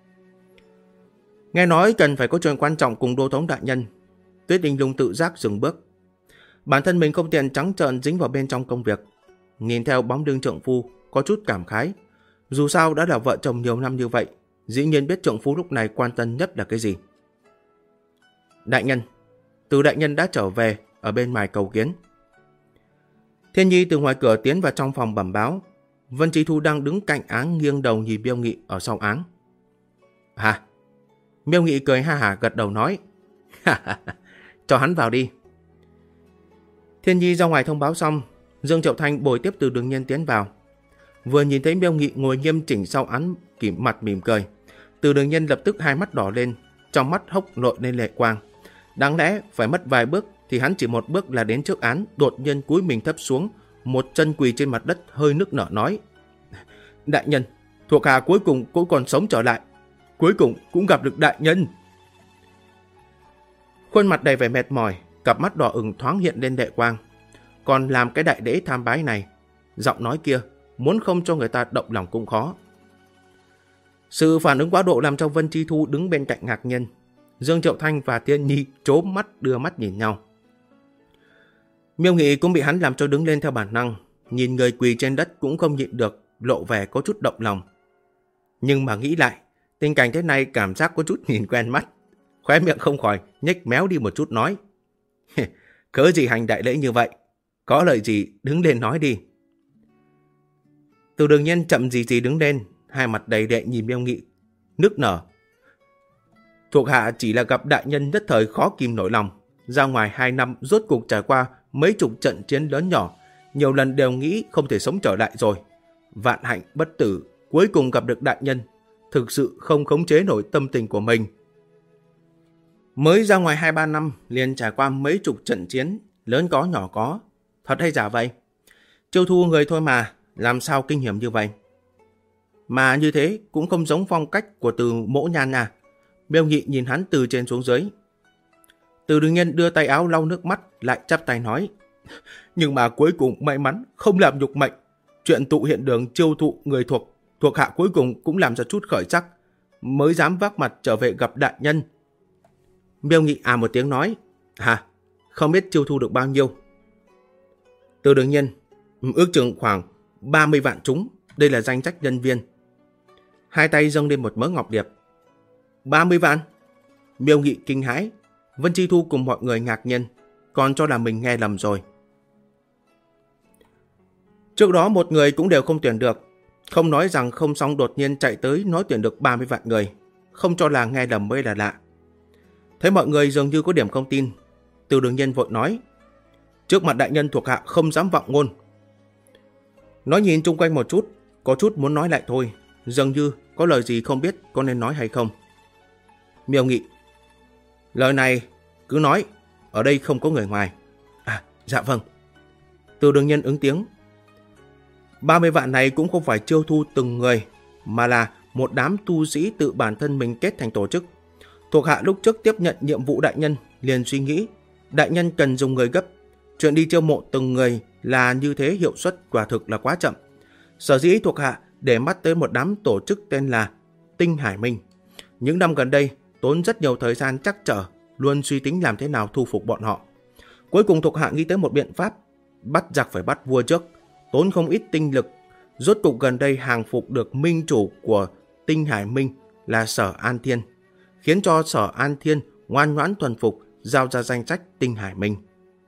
Nghe nói cần phải có chuyện quan trọng cùng Đô thống đại nhân, Tuyết Linh Lung tự giác dừng bước. Bản thân mình không tiện trắng trợn dính vào bên trong công việc. Nhìn theo bóng lưng trượng phu có chút cảm khái. Dù sao đã là vợ chồng nhiều năm như vậy, dĩ nhiên biết trượng phu lúc này quan tâm nhất là cái gì. "Đại nhân, Từ đại nhân đã trở về, ở bên ngoài cầu kiến." Thiên Nhi từ ngoài cửa tiến vào trong phòng bẩm báo. Vân Trí Thu đang đứng cạnh áng nghiêng đầu nhìn Miêu Nghị ở sau áng. "Hả?" Miêu Nghị cười ha hả gật đầu nói: "Cho hắn vào đi." Thiên Nhi ra ngoài thông báo xong, Dương Triệu Thanh bồi tiếp Từ Đường Nhân tiến vào. Vừa nhìn thấy Miêu Nghị ngồi nghiêm chỉnh sau án, mặt mỉm cười, Từ Đường Nhân lập tức hai mắt đỏ lên, trong mắt hốc nổi lên lệ quang. Đáng lẽ phải mất vài bước thì hắn chỉ một bước là đến trước án, đột nhiên cúi mình thấp xuống, một chân quỳ trên mặt đất hơi nức nở nói: "Đại nhân, thuộc hạ cuối cùng cũng còn sống trở lại, cuối cùng cũng gặp được đại nhân." Khuôn mặt đầy vẻ mệt mỏi, cặp mắt đỏ ửng thoáng hiện lên lệ quang. Còn làm cái đại lễ tham bái này, giọng nói kia muốn không cho người ta động lòng cũng khó. Sự phản ứng quá độ làm cho Vân Chi Thu đứng bên cạnh ngạc nhiên. Dương Triệu Thanh và Thiên Nhi trố mắt đưa mắt nhìn nhau. Miêu Nghị cũng bị hắn làm cho đứng lên theo bản năng, nhìn người quỳ trên đất cũng không nhịn được, lộ vẻ có chút động lòng. Nhưng mà nghĩ lại, tình cảnh thế này cảm giác có chút nhìn quen mắt, khóe miệng không khỏi nhếch méo đi một chút nói: Cớ gì hành đại lễ như vậy? Có lời gì đứng lên nói đi. Từ Đường Nhiên chậm gì đứng lên, hai mặt đầy đệ nhìn Miêu Nghị, nức nở. Thuộc hạ chỉ là gặp đại nhân nhất thời khó kìm nổi lòng. Ra ngoài 2 năm rốt cuộc trải qua mấy chục trận chiến lớn nhỏ, nhiều lần đều nghĩ không thể sống trở lại rồi. Vạn hạnh bất tử, cuối cùng gặp được đại nhân, thực sự không khống chế nổi tâm tình của mình. Mới ra ngoài 2-3 năm liền trải qua mấy chục trận chiến, lớn có nhỏ có. Thật hay giả vậy? Chiêu thu người thôi mà, làm sao kinh hiểm như vậy? Mà như thế cũng không giống phong cách của Từ Mỗ Nhan à. Miêu Nghị nhìn hắn từ trên xuống dưới. Từ Đường Nhiên đưa tay áo lau nước mắt, lại chắp tay nói. Nhưng mà cuối cùng may mắn không làm nhục mệnh. Chuyện tụ hiện đường chiêu thụ người thuộc hạ cuối cùng cũng làm ra chút khởi sắc, mới dám vác mặt trở về gặp đại nhân. Miêu Nghị một tiếng nói. Hả? Không biết chiêu thu được bao nhiêu? Từ Đường Nhiên. Ước chừng khoảng 30 vạn chúng. Đây là danh sách nhân viên. Hai tay dâng lên một mớ ngọc điệp. 30 vạn? Miêu Nghị kinh hãi. Vân Chi Thu cùng mọi người ngạc nhiên, còn cho là mình nghe lầm rồi. Trước đó một người cũng đều không tuyển được. Không nói rằng không xong đột nhiên chạy tới nói tuyển được 30 vạn người. Không cho là nghe lầm mới là lạ. Thấy mọi người dường như có điểm không tin, Từ Đường Nhiên vội nói. Trước mặt đại nhân thuộc hạ không dám vọng ngôn. Nói nhìn chung quanh một chút, có chút muốn nói lại thôi. Dường như có lời gì không biết có nên nói hay không. Miêu Nghị. Lời này cứ nói, ở đây không có người ngoài. Dạ vâng. Từ Đường Nhiên ứng tiếng. 30 vạn này cũng không phải chiêu thu từng người, mà là một đám tu sĩ tự bản thân mình kết thành tổ chức. Thuộc hạ lúc trước tiếp nhận nhiệm vụ đại nhân liền suy nghĩ, đại nhân cần dùng người gấp. Chuyện đi chiêu mộ từng người là như thế, hiệu suất quả thực là quá chậm. Sở dĩ thuộc hạ để mắt tới một đám tổ chức tên là Tinh Hải Minh. Những năm gần đây tốn rất nhiều thời gian trắc trở, luôn suy tính làm thế nào thu phục bọn họ. Cuối cùng thuộc hạ nghĩ tới một biện pháp, bắt giặc phải bắt vua trước, tốn không ít tinh lực. Rốt cục gần đây hàng phục được minh chủ của Tinh Hải Minh là Sở An Thiên, khiến cho Sở An Thiên ngoan ngoãn thuần phục, giao ra danh sách Tinh Hải Minh.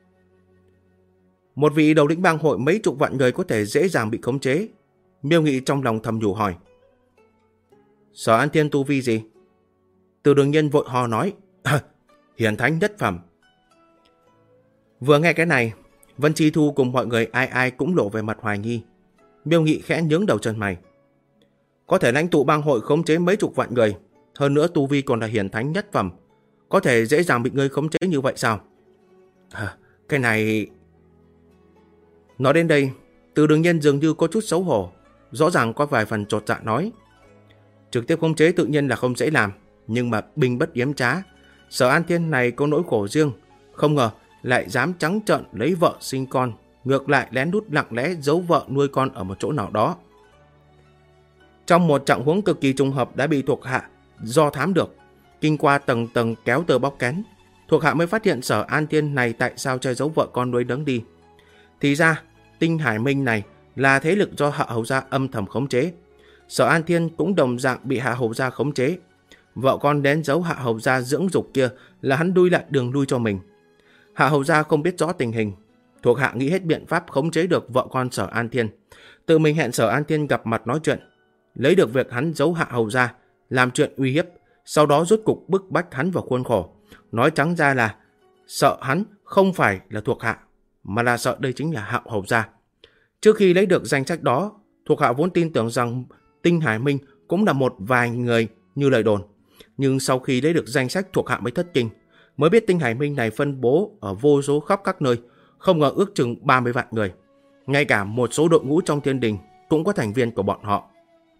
Một vị đầu lĩnh bang hội mấy chục vạn người có thể dễ dàng bị khống chế. Miêu Nghị trong lòng thầm nhủ hỏi. Sở An Thiên tu vi gì? Từ Đường Nhiên vội hò nói. Hiển thánh nhất phẩm. Vừa nghe cái này, Vân Chi Thu cùng mọi người ai ai cũng lộ về mặt hoài nghi. Miêu Nghị khẽ nhướng đầu chân mày. Có thể lãnh tụ bang hội khống chế mấy chục vạn người, hơn nữa tu vi còn là hiển thánh nhất phẩm, có thể dễ dàng bị ngươi khống chế như vậy sao? Cái này... Nói đến đây, Từ Đường Nhiên dường như có chút xấu hổ, rõ ràng có vài phần chột dạ nói. Trực tiếp khống chế tự nhiên là không dễ làm, nhưng mà binh bất yếm trá. Sở An Thiên này có nỗi khổ riêng, không ngờ lại dám trắng trợn lấy vợ sinh con, ngược lại lén lút lặng lẽ giấu vợ nuôi con ở một chỗ nào đó. Trong một trạng huống cực kỳ trùng hợp đã bị thuộc hạ do thám được, kinh qua tầng tầng kéo tờ bóc kén, thuộc hạ mới phát hiện Sở An Thiên này tại sao che giấu vợ con nuôi nấng đi. Thì ra Tinh Hải Minh này là thế lực do Hạ Hầu gia âm thầm khống chế. Sở An Thiên cũng đồng dạng bị Hạ Hầu gia khống chế. Vợ con đến giấu Hạ Hầu gia dưỡng dục kia là hắn đuôi lại đường lui cho mình. Hạ Hầu gia không biết rõ tình hình, thuộc hạ nghĩ hết biện pháp khống chế được vợ con Sở An Thiên, tự mình hẹn Sở An Thiên gặp mặt nói chuyện, lấy được việc hắn giấu Hạ Hầu gia, làm chuyện uy hiếp, sau đó rốt cục bức bách hắn vào khuôn khổ. Nói trắng ra là sợ hắn không phải là thuộc hạ, mà là sợ đây chính là Hạ Hầu gia. Trước khi lấy được danh sách đó, thuộc hạ vốn tin tưởng rằng Tinh Hải Minh cũng là một vài người như lời đồn, nhưng sau khi lấy được danh sách thuộc hạ mới thất kinh, mới biết Tinh Hải Minh này phân bố ở vô số khắp các nơi, không ngờ ước chừng 30 vạn người. Ngay cả một số đội ngũ trong thiên đình cũng có thành viên của bọn họ.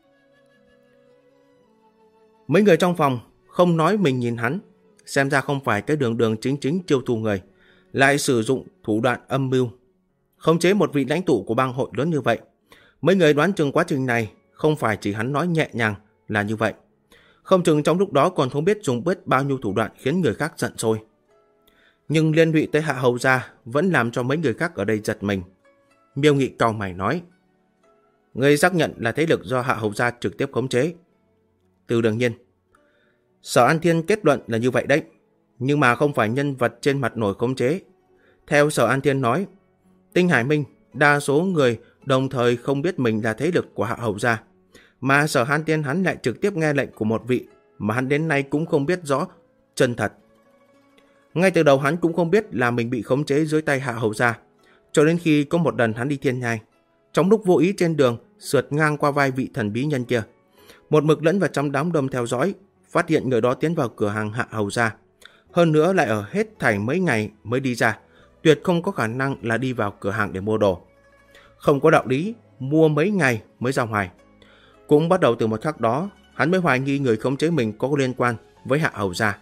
Mấy người trong phòng không nói mình nhìn hắn, xem ra không phải cái đường chính chiêu thu người, lại sử dụng thủ đoạn âm mưu khống chế một vị lãnh tụ của bang hội lớn như vậy. Mấy người đoán chừng quá trình này không phải chỉ hắn nói nhẹ nhàng là như vậy, không chừng trong lúc đó còn không biết dùng biết bao nhiêu thủ đoạn khiến người khác giận sôi. Nhưng liên lụy tới Hạ Hầu gia vẫn làm cho mấy người khác ở đây giật mình. Miêu Nghị cau mày nói. Người xác nhận là thế lực do Hạ Hầu gia trực tiếp khống chế. Từ Đường Nhiên. Sở An Thiên kết luận là như vậy đấy. nhưng mà không phải nhân vật trên mặt nổi khống chế. Theo Sở An Thiên nói, Tinh Hải Minh đa số người đồng thời không biết mình là thế lực của Hạ Hầu gia, mà Sở An Thiên hắn lại trực tiếp nghe lệnh của một vị mà hắn đến nay cũng không biết rõ chân thật. Ngay từ đầu hắn cũng không biết là mình bị khống chế dưới tay Hạ Hầu gia, cho đến khi có một lần hắn đi Thiên Nhai, trong lúc vô ý trên đường sượt ngang qua vai vị thần bí nhân kia, một mực lẫn vào trong đám đông theo dõi, phát hiện người đó tiến vào cửa hàng Hạ Hầu gia, hơn nữa lại ở hết thảy mấy ngày mới đi ra, tuyệt không có khả năng là đi vào cửa hàng để mua đồ. Không có đạo lý mua mấy ngày mới ra ngoài. Cũng bắt đầu từ một khắc đó, hắn mới hoài nghi người khống chế mình có liên quan với Hạ Hầu gia.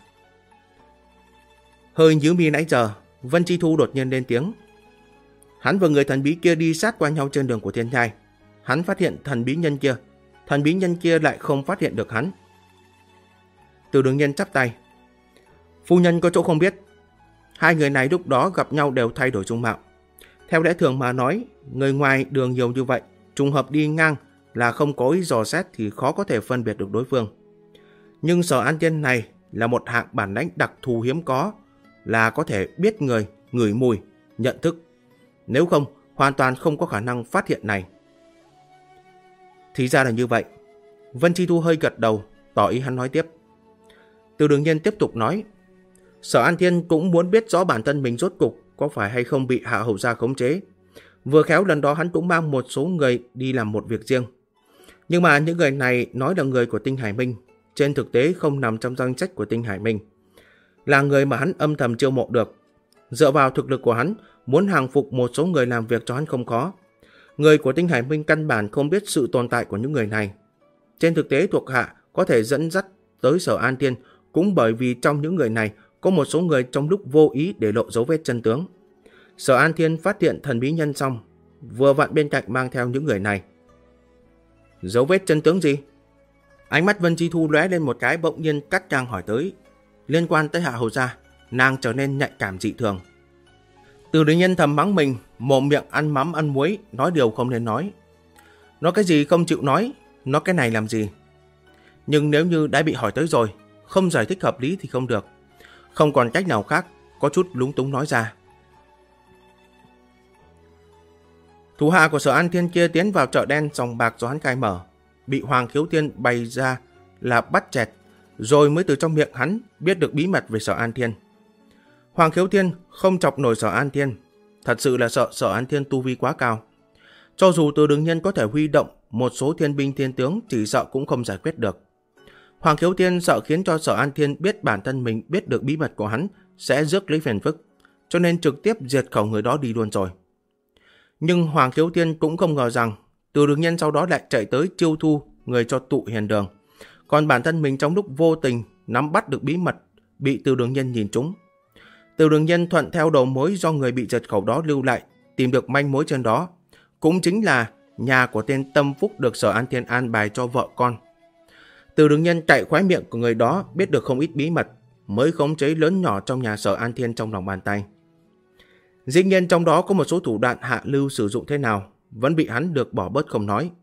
Hơi nhíu mi nãy giờ, Vân Chi Thu đột nhiên lên tiếng. Hắn và người thần bí kia đi sát qua nhau trên đường của Thiên Nhai. Hắn phát hiện thần bí nhân kia lại không phát hiện được hắn. Từ Đường Nhân chắp tay. Phu nhân có chỗ không biết. Hai người này lúc đó gặp nhau đều thay đổi dung mạo. Theo lẽ thường mà nói, người ngoài đường nhiều như vậy, trùng hợp đi ngang là không có ý dò xét thì khó có thể phân biệt được đối phương. Nhưng Sở An Thiên này là một hạng bản lãnh đặc thù hiếm có, là có thể biết người, ngửi mùi, nhận thức. Nếu không, hoàn toàn không có khả năng phát hiện này. Thì ra là như vậy. Vân Chi Thu hơi gật đầu, tỏ ý hắn nói tiếp. Từ Đường Nhân tiếp tục nói. Sở An Thiên cũng muốn biết rõ bản thân mình rốt cục có phải hay không bị Hạ Hầu gia khống chế. Vừa khéo lần đó hắn cũng mang một số người đi làm một việc riêng. Nhưng mà những người này nói là người của Tinh Hải Minh, trên thực tế không nằm trong danh sách của Tinh Hải Minh. Là người mà hắn âm thầm chiêu mộ được. Dựa vào thực lực của hắn, muốn hàng phục một số người làm việc cho hắn không khó. Người của Tinh Hải Minh căn bản không biết sự tồn tại của những người này. Trên thực tế thuộc hạ có thể dẫn dắt tới Sở An Thiên cũng bởi vì trong những người này có một số người trong lúc vô ý để lộ dấu vết chân tướng. Sở An Thiên phát hiện thần bí nhân xong, vừa vặn bên cạnh mang theo những người này. Dấu vết chân tướng gì? Ánh mắt Vân Chi Thu lóe lên một cái, bỗng nhiên cắt ngang hỏi tới. Liên quan tới Hạ Hầu gia, nàng trở nên nhạy cảm dị thường. Từ Đường Nhân thầm mắng mình, mồm miệng ăn mắm ăn muối, nói điều không nên nói. Nói cái gì không chịu nói cái này làm gì? Nhưng nếu như đã bị hỏi tới rồi, không giải thích hợp lý thì không được. Không còn cách nào khác, có chút lúng túng nói ra. Thủ hạ của Sở An Thiên kia tiến vào chợ đen sòng bạc do hắn khai mở, bị Hoàng Khiếu Thiên bày ra là bắt chẹt, rồi mới từ trong miệng hắn biết được bí mật về Sở An Thiên. Hoàng Khiếu Thiên không chọc nổi Sở An Thiên, thật sự là sợ Sở An Thiên tu vi quá cao. Cho dù Từ Đường Nhân có thể huy động một số thiên binh thiên tướng, chỉ sợ cũng không giải quyết được. Hoàng Khiếu Thiên sợ khiến cho Sở An Thiên biết bản thân mình biết được bí mật của hắn sẽ rước lấy phiền phức, cho nên trực tiếp diệt khẩu người đó đi luôn rồi. Nhưng Hoàng Khiếu Thiên cũng không ngờ rằng Từ Đường Nhân sau đó lại chạy tới chiêu thu người cho Tụ Hiền Đường, còn bản thân mình trong lúc vô tình nắm bắt được bí mật bị Từ Đường Nhân nhìn trúng. Từ Đường Nhân thuận theo đầu mối do người bị diệt khẩu đó lưu lại, tìm được manh mối trên đó, cũng chính là nhà của tên Tâm Phúc được Sở An Thiên an bài cho vợ con. Từ Đường Nhân chạy khóe miệng của người đó biết được không ít bí mật, mới khống chế lớn nhỏ trong nhà Sở An Thiên trong lòng bàn tay. Dĩ nhiên trong đó có một số thủ đoạn hạ lưu sử dụng thế nào, vẫn bị hắn được bỏ bớt không nói.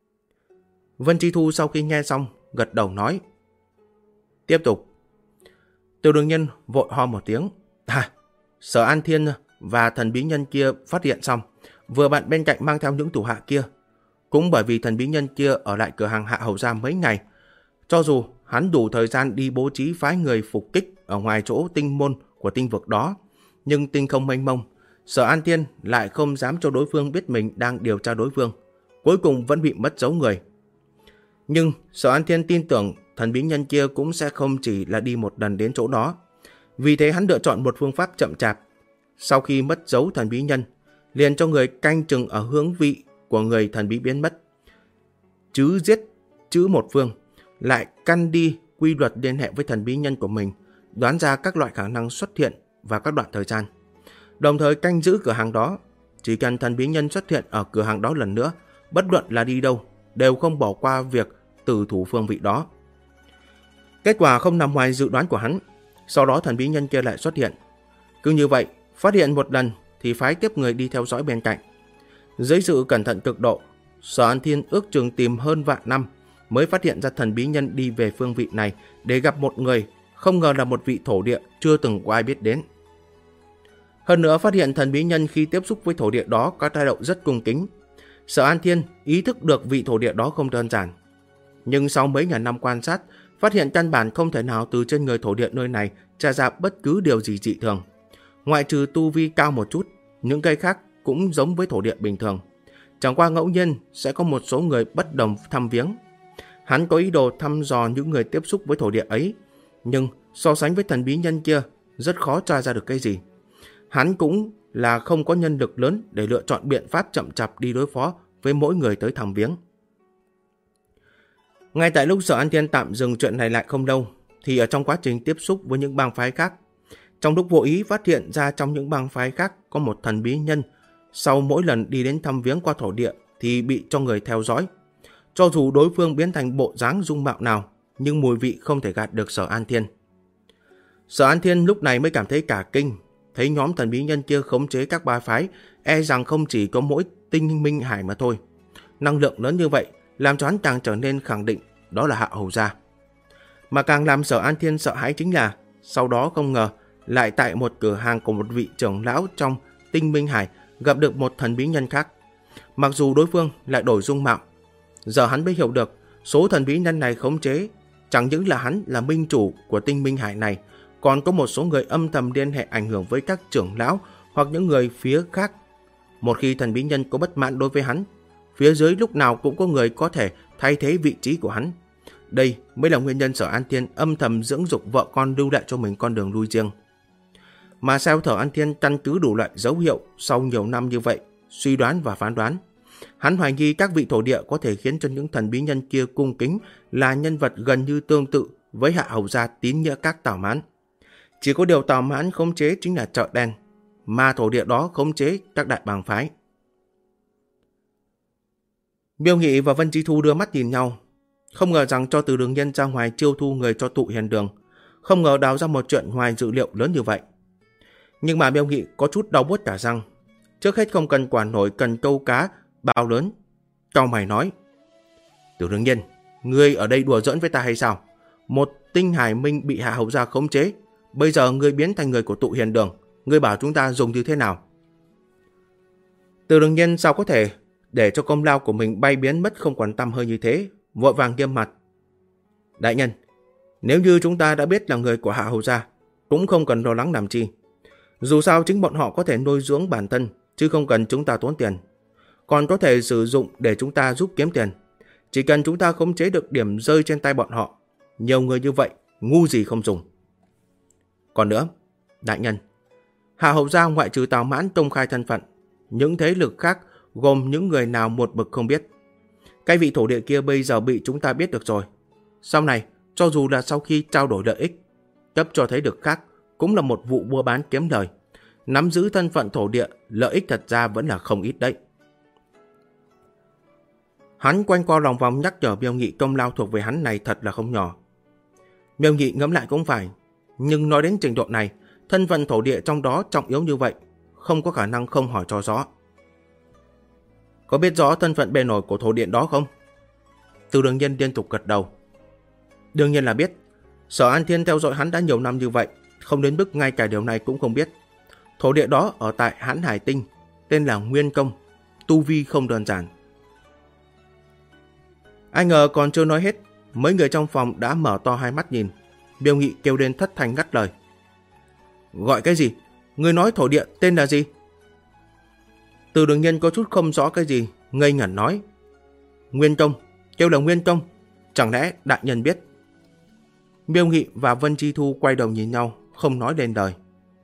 Vân Chi Thu sau khi nghe xong, gật đầu nói. Tiếp tục. Từ Đường Nhân vội ho một tiếng. Sở An Thiên và thần bí nhân kia phát hiện xong, vừa bạn bên cạnh mang theo những thủ hạ kia. Cũng bởi vì thần bí nhân kia ở lại cửa hàng Hạ Hầu gia mấy ngày, cho dù hắn đủ thời gian đi bố trí phái người phục kích ở ngoài chỗ tinh môn của tinh vực đó, nhưng tinh không mênh mông, Sở An Thiên lại không dám cho đối phương biết mình đang điều tra đối phương, cuối cùng vẫn bị mất dấu người. Nhưng Sở An Thiên tin tưởng thần bí nhân kia cũng sẽ không chỉ là đi một lần đến chỗ đó, vì thế hắn lựa chọn một phương pháp chậm chạp. Sau khi mất dấu thần bí nhân, liền cho người canh chừng ở hướng vị của người thần bí biến mất, chứ giết chữ một phương, lại căn đi quy luật liên hệ với thần bí nhân của mình, đoán ra các loại khả năng xuất hiện và các đoạn thời gian. Đồng thời canh giữ cửa hàng đó, chỉ cần thần bí nhân xuất hiện ở cửa hàng đó lần nữa, bất luận là đi đâu, đều không bỏ qua việc tử thủ phương vị đó. Kết quả không nằm ngoài dự đoán của hắn, sau đó thần bí nhân kia lại xuất hiện. Cứ như vậy, phát hiện một lần thì phái tiếp người đi theo dõi bên cạnh. Dưới sự cẩn thận cực độ, Sở An Thiên ước chừng tìm hơn vạn năm mới phát hiện ra thần bí nhân đi về phương vị này để gặp một người không ngờ là một vị thổ địa chưa từng có ai biết đến. Hơn nữa phát hiện thần bí nhân khi tiếp xúc với thổ địa đó có thái độ rất cung kính. Sở An Thiên ý thức được vị thổ địa đó không đơn giản. Nhưng sau mấy ngàn năm quan sát, phát hiện căn bản không thể nào từ trên người thổ địa nơi này tra ra bất cứ điều gì dị thường. Ngoại trừ tu vi cao một chút, những cây khác cũng giống với thổ địa bình thường. Chẳng qua ngẫu nhiên sẽ có một số người bất đồng thăm viếng. Hắn có ý đồ thăm dò những người tiếp xúc với thổ địa ấy, nhưng so sánh với thần bí nhân kia, rất khó tra ra được cái gì. Hắn cũng là không có nhân lực lớn để lựa chọn biện pháp chậm chạp đi đối phó với mỗi người tới thăm viếng. Ngay tại lúc Sở An Thiên tạm dừng chuyện này lại không lâu, thì ở trong quá trình tiếp xúc với những bang phái khác, trong lúc vô ý phát hiện ra trong những bang phái khác có một thần bí nhân, sau mỗi lần đi đến thăm viếng qua thổ địa thì bị cho người theo dõi. Cho dù đối phương biến thành bộ dáng dung mạo nào, nhưng mùi vị không thể gạt được Sở An Thiên. Sở An Thiên lúc này mới cảm thấy cả kinh, thấy nhóm thần bí nhân kia khống chế các bang phái, e rằng không chỉ có mỗi Tinh Minh Hải mà thôi. Năng lượng lớn như vậy làm cho hắn càng trở nên khẳng định đó là Hạ Hầu Gia. Mà càng làm Sở An Thiên sợ hãi chính là sau đó không ngờ lại tại một cửa hàng của một vị trưởng lão trong Tinh Minh Hải gặp được một thần bí nhân khác. Mặc dù đối phương lại đổi dung mạo, giờ hắn mới hiểu được số thần bí nhân này khống chế chẳng những là hắn là minh chủ của Tinh Minh Hải này, còn có một số người âm thầm liên hệ ảnh hưởng với các trưởng lão hoặc những người phía khác. Một khi thần bí nhân có bất mãn đối với hắn, phía dưới lúc nào cũng có người có thể thay thế vị trí của hắn. Đây mới là nguyên nhân Sở An Thiên âm thầm dưỡng dục vợ con lưu lại cho mình con đường lui riêng. Mà sao Sở An Thiên căn cứ đủ loại dấu hiệu sau nhiều năm như vậy, suy đoán và phán đoán. Hắn hoài nghi các vị thổ địa có thể khiến cho những thần bí nhân kia cung kính là nhân vật gần như tương tự với Hạ Hầu Gia tín nghĩa các Tào Mãn. Chỉ có điều Tào Mãn khống chế chính là chợ đen, mà thổ địa đó khống chế các đại bang phái. Miêu Nghị và Vân Chi Thu đưa mắt nhìn nhau. Không ngờ rằng cho Từ Đường Nhân ra ngoài chiêu thu người cho Tụ Hiền Đường, không ngờ đào ra một chuyện ngoài dự liệu lớn như vậy. Nhưng mà Miêu Nghị có chút đau buốt cả răng. Trước hết không cần quản nổi cần câu cá bao lớn, cau mày nói: Từ Đường Nhân, ngươi ở đây đùa giỡn với ta hay sao? Một Tinh Hải Minh bị Hạ Hầu Gia khống chế, bây giờ ngươi biến thành người của Tụ Hiền Đường, ngươi bảo chúng ta dùng như thế nào? Từ Đường Nhân sao có thể để cho công lao của mình bay biến mất không còn tăm hơi như thế, vội vàng nghiêm mặt: Đại nhân, nếu như chúng ta đã biết là người của Hạ Hầu Gia, cũng không cần lo lắng làm chi. Dù sao chính bọn họ có thể nuôi dưỡng bản thân, chứ không cần chúng ta tốn tiền. Còn có thể sử dụng để chúng ta giúp kiếm tiền. Chỉ cần chúng ta khống chế được điểm rơi trên tay bọn họ, nhiều người như vậy, ngu gì không dùng. Còn nữa, đại nhân, Hạ Hầu Gia ngoại trừ Tào Mãn công khai thân phận, những thế lực khác gồm những người nào một mực không biết. Cái vị thổ địa kia bây giờ bị chúng ta biết được rồi. Sau này, cho dù là sau khi trao đổi lợi ích, cấp cho thế lực khác cũng là một vụ mua bán kiếm lời. Nắm giữ thân phận thổ địa, lợi ích thật ra vẫn là không ít đấy. Hắn quanh co lòng vòng nhắc nhở Miêu Nghị công lao thuộc về hắn này thật là không nhỏ. Miêu Nghị ngẫm lại cũng phải, nhưng nói đến trình độ này, thân phận thổ địa trong đó trọng yếu như vậy, không có khả năng không hỏi cho rõ. Có biết rõ thân phận bề nổi của thổ địa đó không? Từ Đường Nhân liên tục gật đầu. Đương nhiên là biết. Sở An Thiên theo dõi hắn đã nhiều năm như vậy, không đến mức ngay cả điều này cũng không biết. Thổ địa đó ở tại Hãn Hải Tinh, tên là Nguyên Công, tu vi không đơn giản. Ai ngờ còn chưa nói hết, mấy người trong phòng đã mở to hai mắt nhìn. Miêu Nghị kêu lên thất thanh ngắt lời: Gọi cái gì? Người nói thổ địa tên là gì? Từ Đường Nhân có chút không rõ cái gì, ngây ngẩn nói: Nguyên Công, kêu là Nguyên Công, chẳng lẽ đại nhân biết? Miêu Nghị và Vân Chi Thu quay đầu nhìn nhau, không nói lên lời.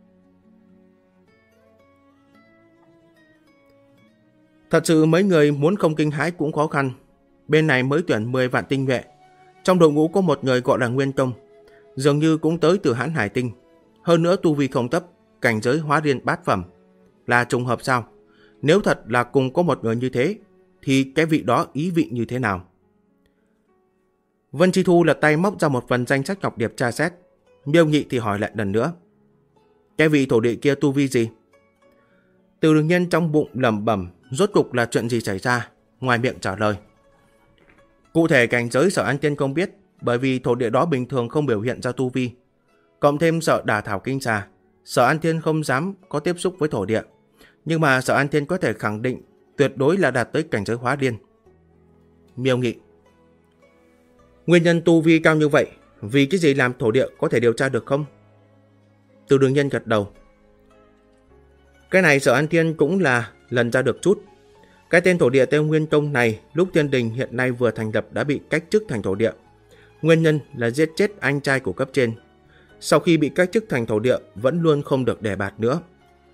Thật sự mấy người muốn không kinh hãi cũng khó khăn. Bên này mới tuyển 10 vạn tinh nhuệ, trong đội ngũ có một người gọi là Nguyên Công, dường như cũng tới từ Hãn Hải Tinh. Hơn nữa tu vi không thấp, cảnh giới hóa riêng bát phẩm. Là trùng hợp sao? Nếu thật là cùng có một người như thế, thì cái vị đó ý vị như thế nào? Vân Chi Thu lật tay móc ra một phần danh sách ngọc điệp tra xét. Miêu Nghị thì hỏi lại lần nữa: Cái vị thổ địa kia tu vi gì? Từ Đường Nhân trong bụng lẩm bẩm rốt cục là chuyện gì xảy ra, ngoài miệng trả lời: Cụ thể cảnh giới Sở An Thiên không biết, bởi vì thổ địa đó bình thường không biểu hiện ra tu vi. cộng thêm sợ đả thảo kinh xà, Sở An Thiên không dám có tiếp xúc với thổ địa. Nhưng mà Sở An Thiên có thể khẳng định tuyệt đối là đạt tới cảnh giới hóa điên. Miêu Nghị: Nguyên nhân tu vi cao như vậy, vì cái gì làm thổ địa có thể điều tra được không? Từ Đường Nhân gật đầu. Cái này Sở An Thiên cũng là lần ra được chút. Cái tên thổ địa Tây Nguyên Tông này lúc Thiên Đình hiện nay vừa thành lập đã bị cách chức thành thổ địa. Nguyên nhân là giết chết anh trai của cấp trên. Sau khi bị cách chức thành thổ địa vẫn luôn không được đề bạt nữa.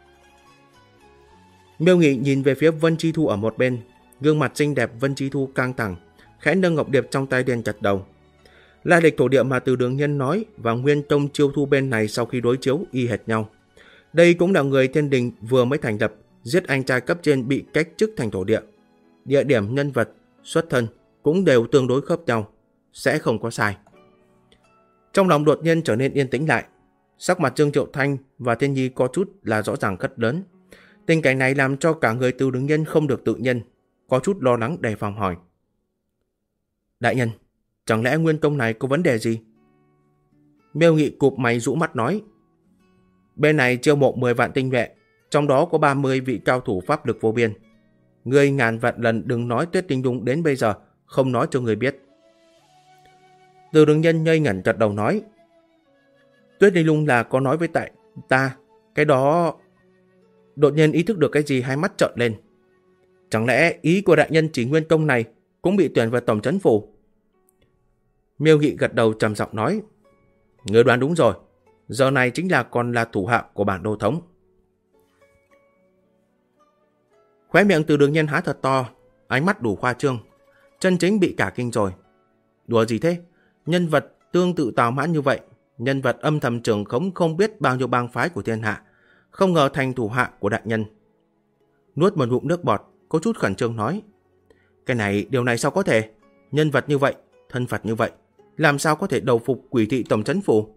Miêu Nghị nhìn về phía Vân Chi Thu ở một bên, gương mặt xinh đẹp Vân Chi Thu căng thẳng, khẽ nâng ngọc điệp trong tay đen chặt đầu. Lai lịch thổ địa mà Từ Đường Nhân nói và Nguyên Tông chiêu thu bên này sau khi đối chiếu y hệt nhau. Đây cũng là người Thiên Đình vừa mới thành lập, giết anh trai cấp trên bị cách chức thành thổ địa. Địa điểm, nhân vật, xuất thân cũng đều tương đối khớp nhau, sẽ không có sai. Trong lòng đột nhiên trở nên yên tĩnh lại. Sắc mặt Trương Triệu Thanh và Thiên Nhi có chút là rõ ràng khất lớn. Tình cảnh này làm cho cả người Từ Đường Nhân không được tự nhiên, có chút lo lắng đề phòng hỏi: Đại nhân, chẳng lẽ Nguyên Tông này có vấn đề gì? Miêu Nghị cụp mày rũ mắt nói: Bên này chiêu mộ 10 vạn tinh nhuệ, trong đó có 30 vị cao thủ pháp lực vô biên. Ngươi ngàn vạn lần đừng nói Tuyết Tinh Lung đến bây giờ không nói cho người biết. Từ Đường Nhân ngây ngẩn gật đầu nói: Tuyết Tinh Lung là có nói với tại ta, cái đó... Đột nhiên ý thức được cái gì, hai mắt trợn lên. Chẳng lẽ ý của đại nhân chỉ Nguyên Tông này cũng bị tuyển vào tổng trấn phủ? Miêu Nghị gật đầu trầm giọng nói: Ngươi đoán đúng rồi, giờ này chính là còn là thủ hạ của bản đô thống. Khóe miệng Từ Đường Nhân há thật to, ánh mắt đủ khoa trương, chân chính bị cả kinh rồi. Đùa gì thế? Nhân vật tương tự Tào Mãn như vậy, nhân vật âm thầm trưởng khống không biết bao nhiêu bang phái của thiên hạ, không ngờ thành thủ hạ của đại nhân. Nuốt một ngụm nước bọt, có chút khẩn trương nói: Cái này, điều này sao có thể? Nhân vật như vậy, thân phận như vậy, làm sao có thể đầu phục quỷ thị tổng trấn phủ?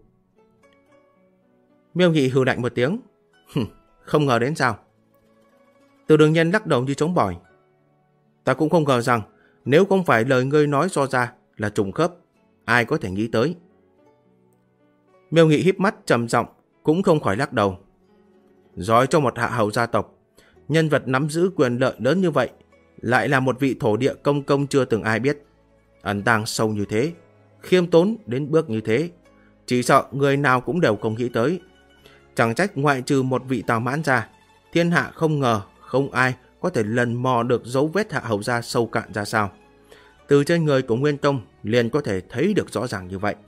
Miêu Nghị hừ lạnh một tiếng: Không ngờ đến sao? Từ Đường Nhân lắc đầu như trống bỏi: Ta cũng không ngờ rằng nếu không phải lời ngươi nói so ra là trùng khớp, ai có thể nghĩ tới. Miêu Nghị híp mắt trầm giọng, cũng không khỏi lắc đầu. Giỏi cho một hạ hầu gia tộc, nhân vật nắm giữ quyền lợi lớn như vậy, lại là một vị thổ địa công công chưa từng ai biết. Ẩn tàng sâu như thế, khiêm tốn đến bước như thế, chỉ sợ người nào cũng đều không nghĩ tới. Chẳng trách ngoại trừ một vị Tào Mãn ra, thiên hạ không ngờ không ai có thể lần mò được dấu vết hạ hầu gia sâu cạn ra sao. Từ trên người của Nguyên Tông liền có thể thấy được rõ ràng như vậy.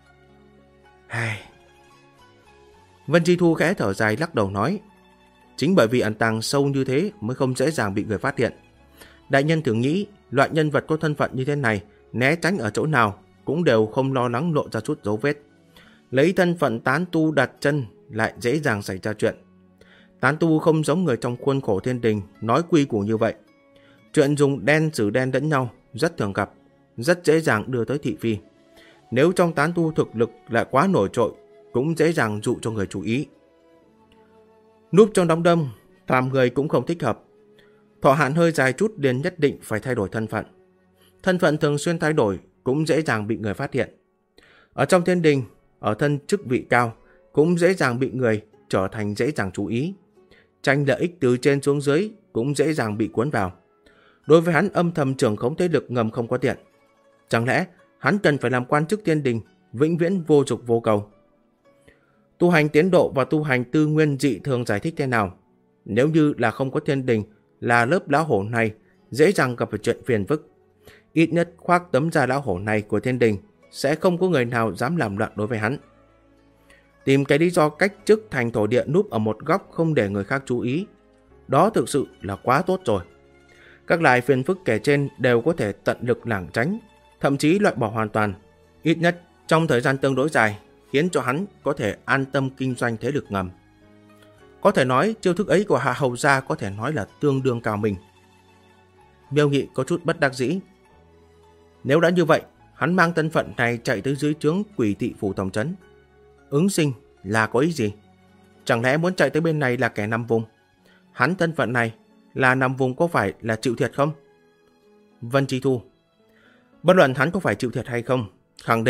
Vân Chi Thu khẽ thở dài lắc đầu nói: Chính bởi vì ẩn tàng sâu như thế mới không dễ dàng bị người phát hiện. Đại nhân thử nghĩ, loại nhân vật có thân phận như thế này né tránh ở chỗ nào cũng đều không lo lắng lộ ra chút dấu vết. Lấy thân phận tán tu đặt chân lại dễ dàng xảy ra chuyện. Tán tu không giống người trong khuôn khổ thiên đình nói quy củ như vậy. Chuyện dùng đen xử đen lẫn nhau rất thường gặp, rất dễ dàng đưa tới thị phi. Nếu trong tán tu thực lực lại quá nổi trội, cũng dễ dàng dụ cho người chú ý. Núp trong đám đông, làm người cũng không thích hợp. Thọ hạn hơi dài chút liền nhất định phải thay đổi thân phận. Thân phận thường xuyên thay đổi cũng dễ dàng bị người phát hiện. Ở trong thiên đình, ở thân chức vị cao, cũng dễ dàng bị người trở thành dễ dàng chú ý. Tranh lợi ích từ trên xuống dưới cũng dễ dàng bị cuốn vào. Đối với hắn âm thầm trưởng khống thế lực ngầm không có tiện. Chẳng lẽ hắn cần phải làm quan chức thiên đình, vĩnh viễn vô dục vô cầu? Tu hành tiến độ và tu hành tư nguyên dị thường giải thích thế nào? Nếu như là không có thiên đình, là lớp lão hổ này dễ dàng gặp phải chuyện phiền phức. Ít nhất khoác tấm da lão hổ này của thiên đình sẽ không có người nào dám làm loạn đối với hắn. Tìm cái lý do cách chức thành thổ địa núp ở một góc không để người khác chú ý, đó thực sự là quá tốt rồi. Các loại phiền phức kể trên đều có thể tận lực lảng tránh, thậm chí loại bỏ hoàn toàn, ít nhất trong thời gian tương đối dài, khiến cho hắn có thể an tâm kinh doanh thế lực ngầm. Có thể nói chiêu thức ấy của Hạ Hầu gia có thể nói là tương đương cao minh. Miêu Nghị có chút bất đắc dĩ. Nếu đã như vậy, hắn mang thân phận này chạy tới dưới trướng quỷ thị phủ tổng trấn, ứng sinh là có ý gì? Chẳng lẽ muốn chạy tới bên này là kẻ nằm vùng? Hắn thân phận này là nằm vùng có phải là chịu thiệt không? Vân Chi Thu: Bất luận hắn có phải chịu thiệt hay không, khẳng định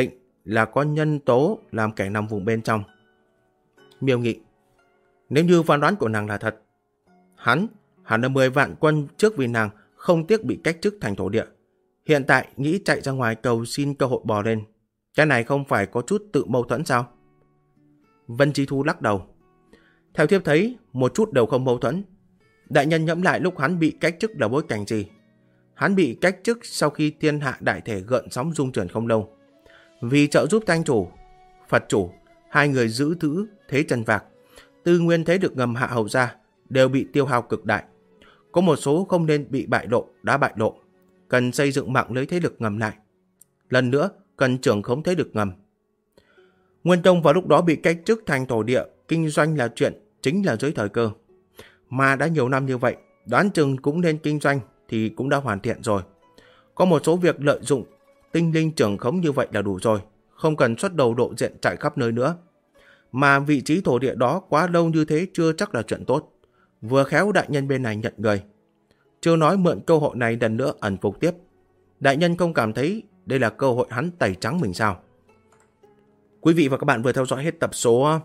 là có nhân tố làm kẻ nằm vùng bên trong. Miêu Nghị: nếu như phán đoán của nàng là thật, hắn hẳn là 10 vạn quân trước vì nàng không tiếc bị cách chức thành thổ địa. Hiện tại nghĩ chạy ra ngoài cầu xin cơ hội bò lên. Cái này không phải có chút tự mâu thuẫn sao? Vân Chi Thu lắc đầu: theo thiếp thấy, một chút đều không mâu thuẫn. Đại nhân ngẫm lại lúc hắn bị cách chức là bối cảnh gì? Hắn bị cách chức sau khi thiên hạ đại thể gợn sóng rung chuyển không lâu. Vì trợ giúp Thanh chủ, Phật chủ, hai người giữ giữ thế trần vạc, tư nguyên thế lực ngầm Hạ Hầu gia đều bị tiêu hao cực đại. Có một số không nên bị bại lộ đã bại lộ, cần xây dựng mạng lưới thế lực ngầm lại. Lần nữa, cần trưởng khống thế lực ngầm. Nguyên Tông vào lúc đó bị cách chức thành thổ địa, kinh doanh là chuyện chính là dưới thời cơ. Mà đã nhiều năm như vậy, đoán chừng cũng nên kinh doanh thì cũng đã hoàn thiện rồi. Có một số việc lợi dụng tinh linh trưởng khống như vậy là đủ rồi, không cần xuất đầu độ diện chạy khắp nơi nữa. Mà vị trí thổ địa đó quá lâu như thế chưa chắc là chuyện tốt. Vừa khéo đại nhân bên này nhận người, chưa nói mượn cơ hội này lần nữa ẩn phục tiếp. Đại nhân không cảm thấy đây là cơ hội hắn tẩy trắng mình sao? Quý vị và các bạn vừa theo dõi hết tập số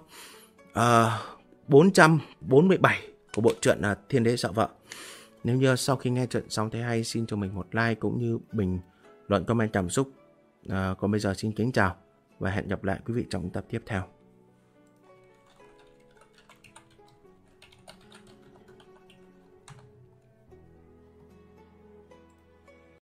447 của bộ truyện Thiên Đế Sợ Vợ. Nếu như sau khi nghe chuyện xong thấy hay, xin cho mình một like cũng như bình luận comment cảm xúc. Còn bây giờ xin kính chào và hẹn gặp lại quý vị trong tập tiếp theo.